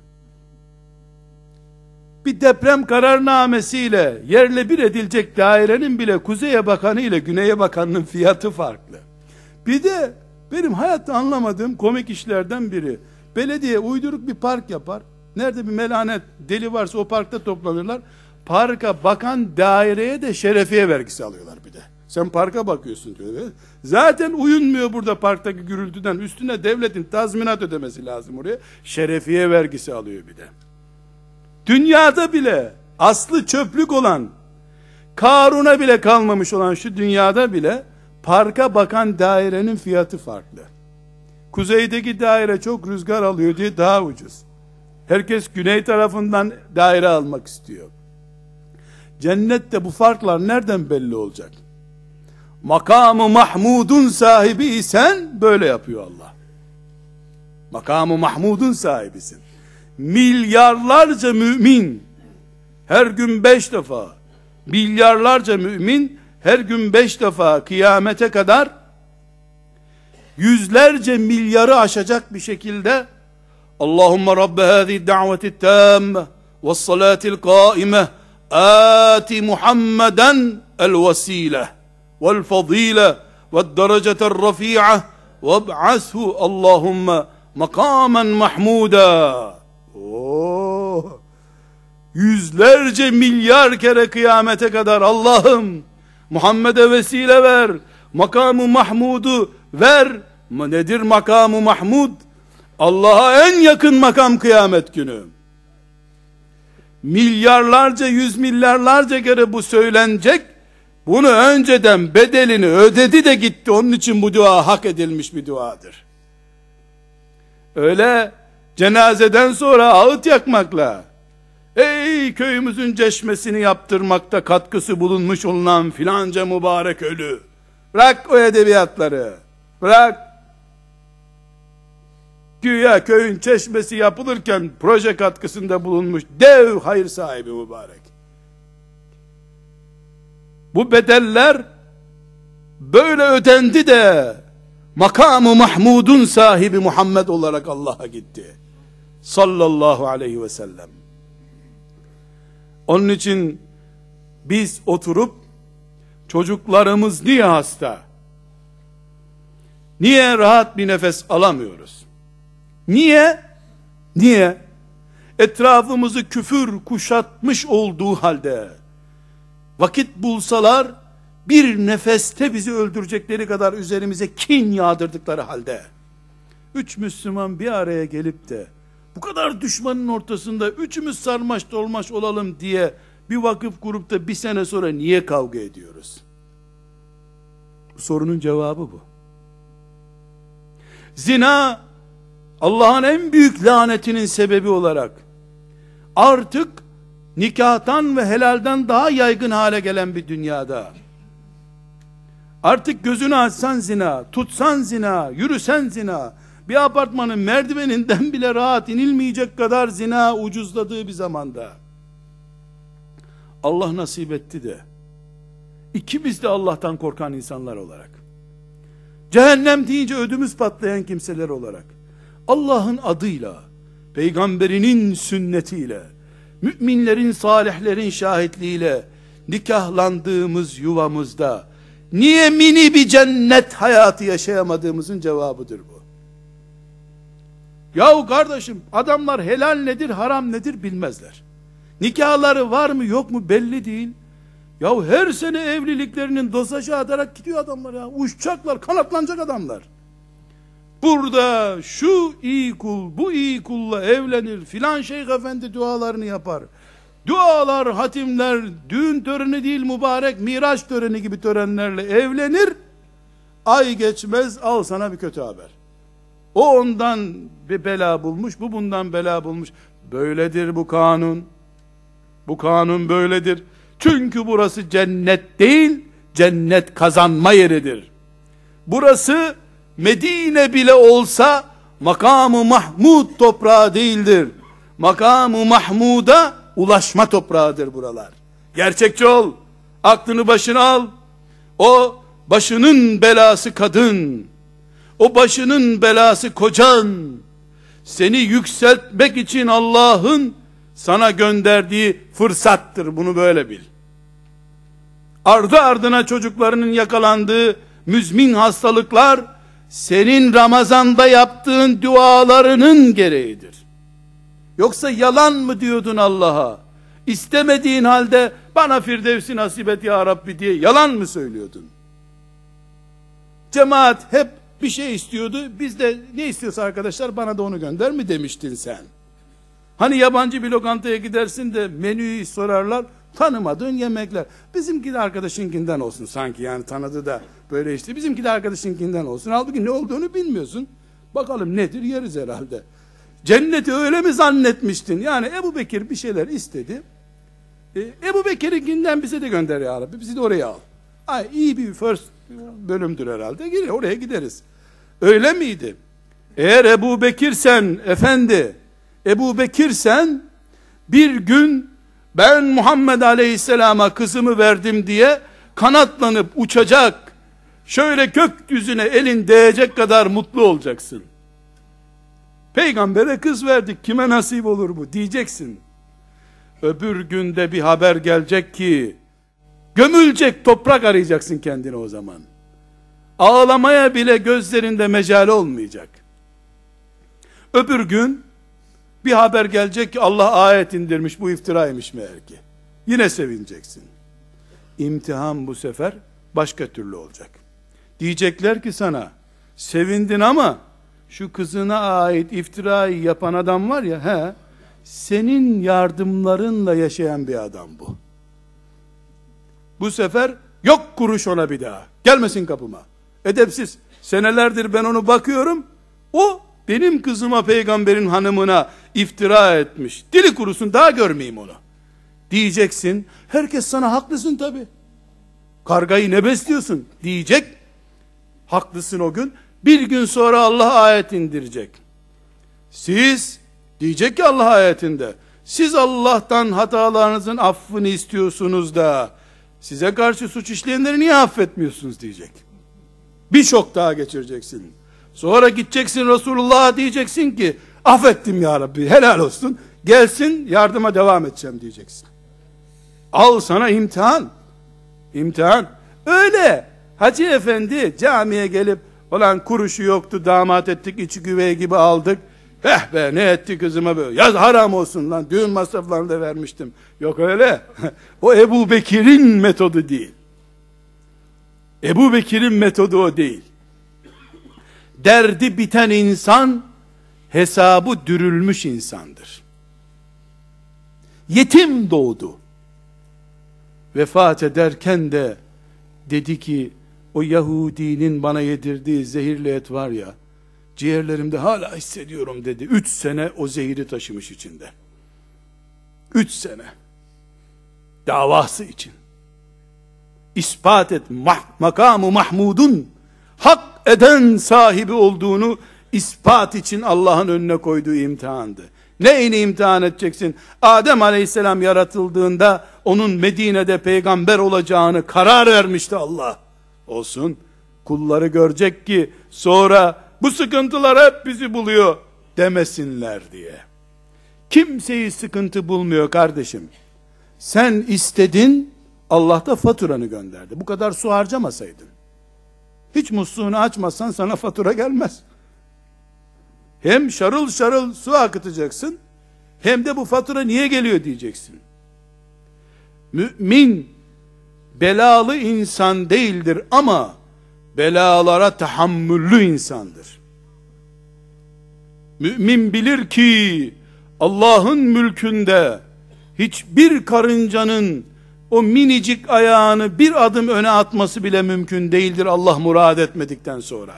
Bir deprem kararnamesiyle yerle bir edilecek dairenin bile kuzeye bakanı ile güneye bakanının fiyatı farklı. Bir de benim hayatta anlamadığım komik işlerden biri. Belediye uyduruk bir park yapar. Nerede bir melanet deli varsa o parkta toplanırlar. Parka bakan daireye de şerefiye vergisi alıyorlar bir de. Sen parka bakıyorsun diyor. Zaten uyunmuyor burada parktaki gürültüden. Üstüne devletin tazminat ödemesi lazım oraya. Şerefiye vergisi alıyor bir de. Dünyada bile aslı çöplük olan, Karun'a bile kalmamış olan şu dünyada bile parka bakan dairenin fiyatı farklı. Kuzeydeki daire çok rüzgar alıyor diye daha ucuz. Herkes güney tarafından daire almak istiyor. Cennette bu farklar nereden belli olacak? Makamı Mahmud'un sahibiysen böyle yapıyor Allah. Makamı Mahmud'un sahibisin. Milyarlarca mümin her gün beş defa, milyarlarca mümin her gün beş defa kıyamete kadar yüzlerce milyarı aşacak bir şekilde Allahümme Rabbe hâzi da'veti tâmme ve salâtil kâime âti Muhammeden el vesîle vel fadîle ve derecetel rafî'e ve b'ashu Allahümme makamen mahmûda. Oo, yüzlerce milyar kere kıyamete kadar Allah'ım Muhammed'e vesile ver, makamı Mahmud'u ver. Nedir makamı Mahmud? Allah'a en yakın makam kıyamet günü. Milyarlarca, yüz milyarlarca kere bu söylenecek. Bunu önceden bedelini ödedi de gitti. Onun için bu dua hak edilmiş bir duadır. Öyle cenazeden sonra ağıt yakmakla, ey köyümüzün çeşmesini yaptırmakta katkısı bulunmuş olunan filanca mübarek ölü, bırak o edebiyatları, bırak. Güya köyün çeşmesi yapılırken proje katkısında bulunmuş dev hayır sahibi mübarek. Bu bedeller böyle ödendi de makamı Mahmud'un sahibi Muhammed olarak Allah'a gitti. Sallallahu aleyhi ve sellem. Onun için biz oturup çocuklarımız niye hasta? Niye rahat bir nefes alamıyoruz? Niye? Niye? Etrafımızı küfür kuşatmış olduğu halde vakit bulsalar bir nefeste bizi öldürecekleri kadar üzerimize kin yağdırdıkları halde üç Müslüman bir araya gelip de bu kadar düşmanın ortasında üçümüz sarmaş dolmaş olalım diye bir vakıf kurup da bir sene sonra niye kavga ediyoruz? Bu sorunun cevabı bu. Zina Allah'ın en büyük lanetinin sebebi olarak artık nikahtan ve helalden daha yaygın hale gelen bir dünyada artık gözünü açsan zina, tutsan zina, yürüsen zina, bir apartmanın merdiveninden bile rahat inilmeyecek kadar zina ucuzladığı bir zamanda Allah nasip etti de ikimiz de Allah'tan korkan insanlar olarak, cehennem deyince ödümüz patlayan kimseler olarak Allah'ın adıyla, peygamberinin sünnetiyle, müminlerin, salihlerin şahitliğiyle nikahlandığımız yuvamızda niye mini bir cennet hayatı yaşayamadığımızın cevabıdır bu. Yahu kardeşim, adamlar helal nedir, haram nedir bilmezler. Nikahları var mı yok mu belli değil. Yahu her sene evliliklerinin dozajı atarak gidiyor adamlar ya. Uçacaklar, kanatlanacak adamlar. Burada şu iyi kul, bu iyi kulla evlenir, filan şeyh efendi dualarını yapar. Dualar, hatimler, düğün töreni değil mübarek miraç töreni gibi törenlerle evlenir. Ay geçmez, al sana bir kötü haber. O ondan bir bela bulmuş, bu bundan bela bulmuş. Böyledir bu kanun. Bu kanun böyledir. Çünkü burası cennet değil, cennet kazanma yeridir. Burası Medine bile olsa makamı Mahmud toprağı değildir. Makamı Mahmud'a ulaşma toprağıdır buralar. Gerçekçi ol. Aklını başına al. O başının belası kadın, o başının belası kocan, seni yükseltmek için Allah'ın sana gönderdiği fırsattır, bunu böyle bil. Ardı ardına çocuklarının yakalandığı müzmin hastalıklar, senin Ramazan'da yaptığın dualarının gereğidir. Yoksa yalan mı diyordun Allah'a? İstemediğin halde bana Firdevs'i nasip et ya Rabbi diye yalan mı söylüyordun? Cemaat hep bir şey istiyordu. Biz de ne istiyorsa arkadaşlar bana da onu gönder mi demiştin sen? Hani yabancı bir lokantaya gidersin de menüyü sorarlar, tanımadığın yemekler. Bizimki de arkadaşınkinden olsun sanki, yani tanıdı da böyle işte. Bizimki de arkadaşınkinden olsun. Halbuki ne olduğunu bilmiyorsun. Bakalım nedir, yeriz herhalde. Cenneti öyle mi zannetmiştin? Yani Ebu Bekir bir şeyler istedi. Ee, Ebu Bekir'inkinden bize de gönder ya Rabbi. Bizi de oraya al. Ay, iyi bir first bölümdür herhalde. Gir, oraya gideriz. Öyle miydi? Eğer Ebu Bekir'sen efendi, Ebu Bekir'sen bir gün ben Muhammed Aleyhisselam'a kızımı verdim diye kanatlanıp uçacak, şöyle gökyüzüne elin değecek kadar mutlu olacaksın. Peygambere kız verdik, kime nasip olur bu diyeceksin. Öbür günde bir haber gelecek ki gömülecek toprak arayacaksın kendine o zaman. Ağlamaya bile gözlerinde mecal olmayacak. Öbür gün bir haber gelecek ki Allah ayet indirmiş, bu iftiraymış meğer ki. Yine sevineceksin. İmtihan bu sefer başka türlü olacak. Diyecekler ki sana, sevindin ama şu kızına ait iftirayı yapan adam var ya, he, senin yardımlarınla yaşayan bir adam bu. Bu sefer yok kuruş ona bir daha. Gelmesin kapıma. Edepsiz. Senelerdir ben onu bakıyorum. O benim kızıma, peygamberin hanımına iftira etmiş. Dili kurusun, daha görmeyeyim onu. Diyeceksin. Herkes sana haklısın tabi. Kargayı ne besliyorsun diyecek. Haklısın o gün. Bir gün sonra Allah ayet indirecek. Siz, diyecek ki Allah ayetinde, siz Allah'tan hatalarınızın affını istiyorsunuz da size karşı suç işleyenleri niye affetmiyorsunuz diyecek. Bir şok daha geçireceksin. Sonra gideceksin Resulullah'a, diyeceksin ki affettim ya Rabbi, helal olsun, gelsin yardıma devam edeceğim diyeceksin. Al sana imtihan. İmtihan. Öyle Hacı efendi camiye gelip olan kuruşu yoktu, damat ettik, içi güvey gibi aldık. Eh be, ne etti kızıma böyle. Yaz haram olsun lan, düğün masraflarını da vermiştim. Yok öyle. O Ebu Bekir'in metodu değil. Ebu Bekir'in metodu o değil. Derdi biten insan, hesabı dürülmüş insandır. Yetim doğdu. Vefat ederken de dedi ki, o Yahudinin bana yedirdiği zehirli et var ya, ciğerlerimde hala hissediyorum dedi. Üç sene o zehiri taşımış içinde. Üç sene. Davası için. İspat et, mah, makamı Mahmud'un hak eden sahibi olduğunu ispat için Allah'ın önüne koyduğu imtihandı. Neyini imtihan edeceksin? Adem Aleyhisselam yaratıldığında onun Medine'de peygamber olacağını karar vermişti Allah. Olsun. Kulları görecek ki sonra bu sıkıntılar hep bizi buluyor demesinler diye. Kimseyi sıkıntı bulmuyor kardeşim. Sen istedin, Allah da faturanı gönderdi. Bu kadar su harcamasaydın, hiç musluğunu açmasan sana fatura gelmez. Hem şarıl şarıl su akıtacaksın, hem de bu fatura niye geliyor diyeceksin. Mümin belalı insan değildir ama belalara tahammüllü insandır. Mümin bilir ki Allah'ın mülkünde hiçbir karıncanın o minicik ayağını bir adım öne atması bile mümkün değildir Allah murad etmedikten sonra.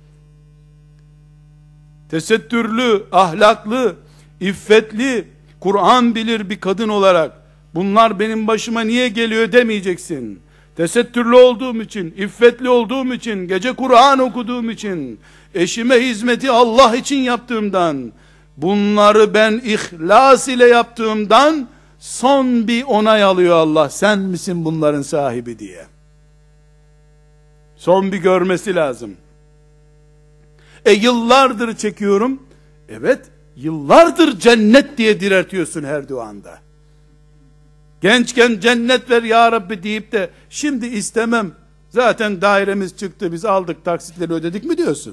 Tesettürlü, ahlaklı, iffetli, Kur'an bilir bir kadın olarak bunlar benim başıma niye geliyor demeyeceksin. Tesettürlü olduğum için, iffetli olduğum için, gece Kur'an okuduğum için, eşime hizmeti Allah için yaptığımdan, bunları ben ihlas ile yaptığımdan son bir onay alıyor Allah. Sen misin bunların sahibi diye. Son bir görmesi lazım. E yıllardır çekiyorum. Evet, yıllardır cennet diye diretiyorsun her duanda. Gençken cennet ver ya Rabbi deyip de şimdi istemem, zaten dairemiz çıktı, biz aldık, taksitleri ödedik mi diyorsun?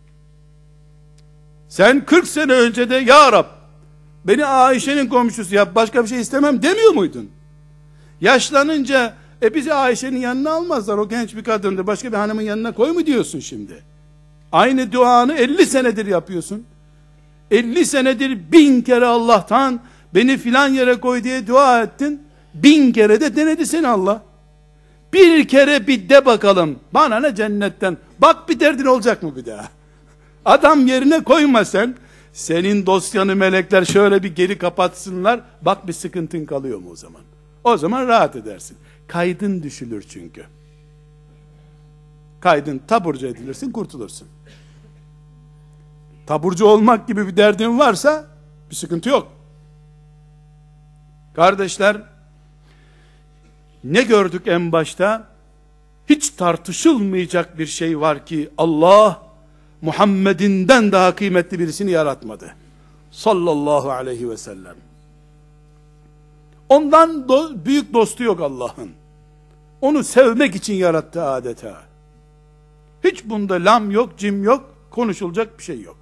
Sen kırk sene önce de ya Rab beni Ayşe'nin komşusu yap, başka bir şey istemem demiyor muydun? Yaşlanınca e bizi Ayşe'nin yanına almazlar, o genç bir kadındır, başka bir hanımın yanına koy mu diyorsun şimdi? Aynı duanı elli senedir yapıyorsun. elli senedir bin kere Allah'tan beni filan yere koy diye dua ettin. Bin kere de denedi seni Allah. Bir kere bir de bakalım, bana ne cennetten, bak bir derdin olacak mı bir daha? Adam yerine koyma sen. Senin dosyanı melekler şöyle bir geri kapatsınlar, bak bir sıkıntın kalıyor mu o zaman? O zaman rahat edersin. Kaydın düşülür çünkü. Kaydın taburcu edilirsin, kurtulursun. Taburcu olmak gibi bir derdin varsa bir sıkıntı yok. Kardeşler, ne gördük en başta? Hiç tartışılmayacak bir şey var ki Allah Muhammed'inden daha kıymetli birisini yaratmadı. Sallallahu aleyhi ve sellem. Ondan do- büyük dostu yok Allah'ın. Onu sevmek için yarattı adeta. Hiç bunda lam yok, cim yok, konuşulacak bir şey yok.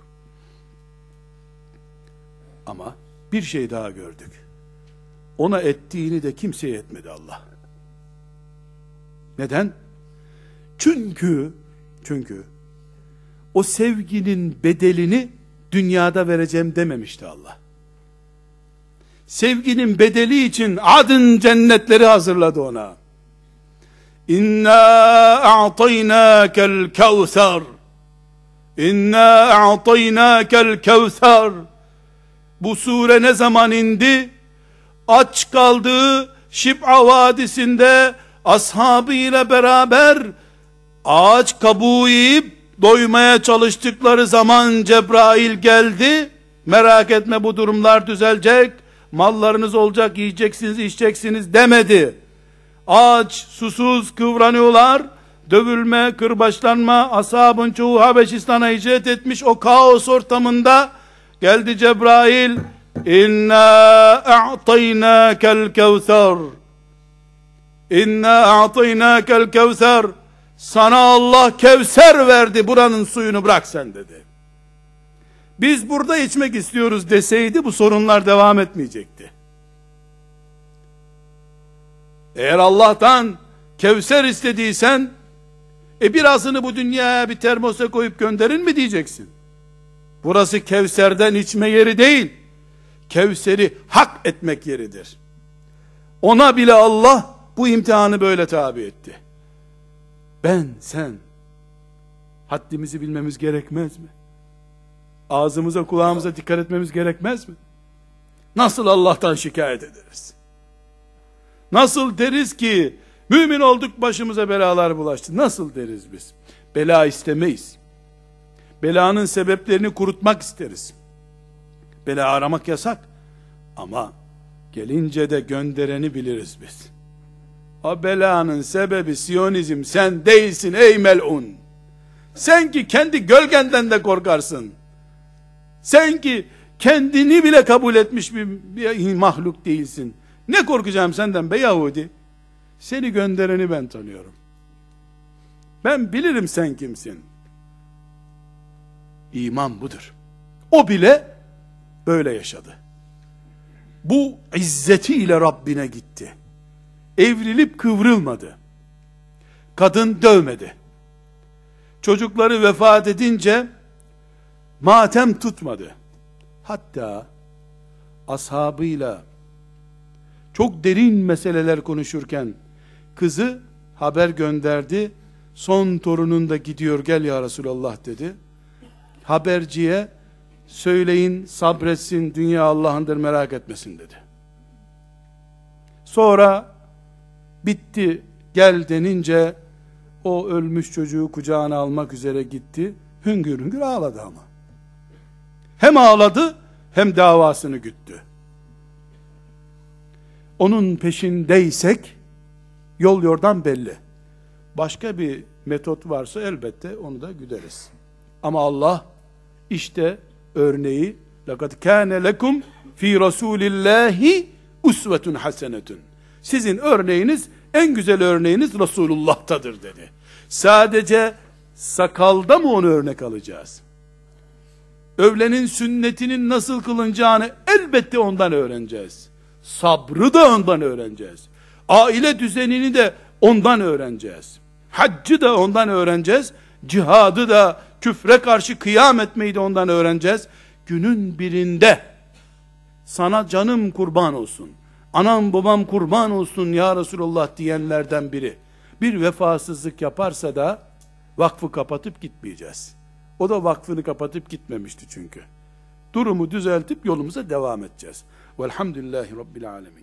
Ama bir şey daha gördük. Ona ettiğini de kimseye etmedi Allah. Neden? Çünkü çünkü o sevginin bedelini dünyada vereceğim dememişti Allah. Sevginin bedeli için adın cennetleri hazırladı ona. İnna a'taynâkel kevser. İnna a'taynâkel kevser. Bu sure ne zaman indi? Aç kaldığı Şib'a Vadisi'nde ashabıyla beraber ağaç kabuğu yiyip doymaya çalıştıkları zaman Cebrail geldi. Merak etme, bu durumlar düzelecek, mallarınız olacak, yiyeceksiniz, içeceksiniz demedi. Aç, susuz kıvranıyorlar. Dövülme, kırbaçlanma, ashabın çoğu Habeşistan'a hicret etmiş, o kaos ortamında geldi Cebrail. İnna a'taynâkel kevser. İnna a'taynâkel kevser. Sana Allah Kevser verdi, buranın suyunu bırak sen dedi. Biz burada içmek istiyoruz deseydi bu sorunlar devam etmeyecekti. Eğer Allah'tan Kevser istediysen e birazını bu dünyaya bir termosa koyup gönderin mi diyeceksin? Burası Kevser'den içme yeri değil. Kevser'i hak etmek yeridir. Ona bile Allah bu imtihanı böyle tabi etti. Ben, sen haddimizi bilmemiz gerekmez mi? Ağzımıza, kulağımıza dikkat etmemiz gerekmez mi? Nasıl Allah'tan şikayet ederiz? Nasıl deriz ki mümin olduk, başımıza belalar bulaştı? Nasıl deriz biz? Bela istemeyiz. Belanın sebeplerini kurutmak isteriz. Bela aramak yasak. Ama gelince de göndereni biliriz biz. O belanın sebebi Siyonizm sen değilsin ey melun. Sen ki kendi gölgenden de korkarsın. Sen ki kendini bile kabul etmiş bir, bir mahluk değilsin. Ne korkacağım senden be Yahudi? Seni göndereni ben tanıyorum. Ben bilirim sen kimsin. İman budur. O bile böyle yaşadı. Bu izzetiyle Rabbine gitti. Evrilip kıvrılmadı. Kadın dövmedi. Çocukları vefat edince matem tutmadı. Hatta ashabıyla çok derin meseleler konuşurken kızı haber gönderdi. Son torunun da gidiyor, gel ya Resulallah dedi. Haberciye söyleyin sabretsin, dünya Allah'ındır, merak etmesin dedi. Sonra bitti gel denince o ölmüş çocuğu kucağına almak üzere gitti. Hüngür hüngür ağladı ama. Hem ağladı hem davasını güttü. Onun peşindeysek yol yordan belli. Başka bir metot varsa elbette onu da güderiz. Ama Allah İşte örneği, لَقَدْ كَانَ لَكُمْ ف۪ي رَسُولِ اللّٰهِ اُسْوَةٌ حَسَنَةٌ. Sizin örneğiniz, en güzel örneğiniz Resulullah'tadır dedi. Sadece sakalda mı onu örnek alacağız? Öğlenin sünnetinin nasıl kılınacağını elbette ondan öğreneceğiz. Sabrı da ondan öğreneceğiz. Aile düzenini de ondan öğreneceğiz. Haccı da ondan öğreneceğiz. Cihadı da, küfre karşı kıyam etmeyi de ondan öğreneceğiz. Günün birinde sana canım kurban olsun, anam babam kurban olsun ya Resulullah diyenlerden biri bir vefasızlık yaparsa da vakfı kapatıp gitmeyeceğiz. O da vakfını kapatıp gitmemişti çünkü. Durumu düzeltip yolumuza devam edeceğiz. Velhamdülillahi Rabbil alemin.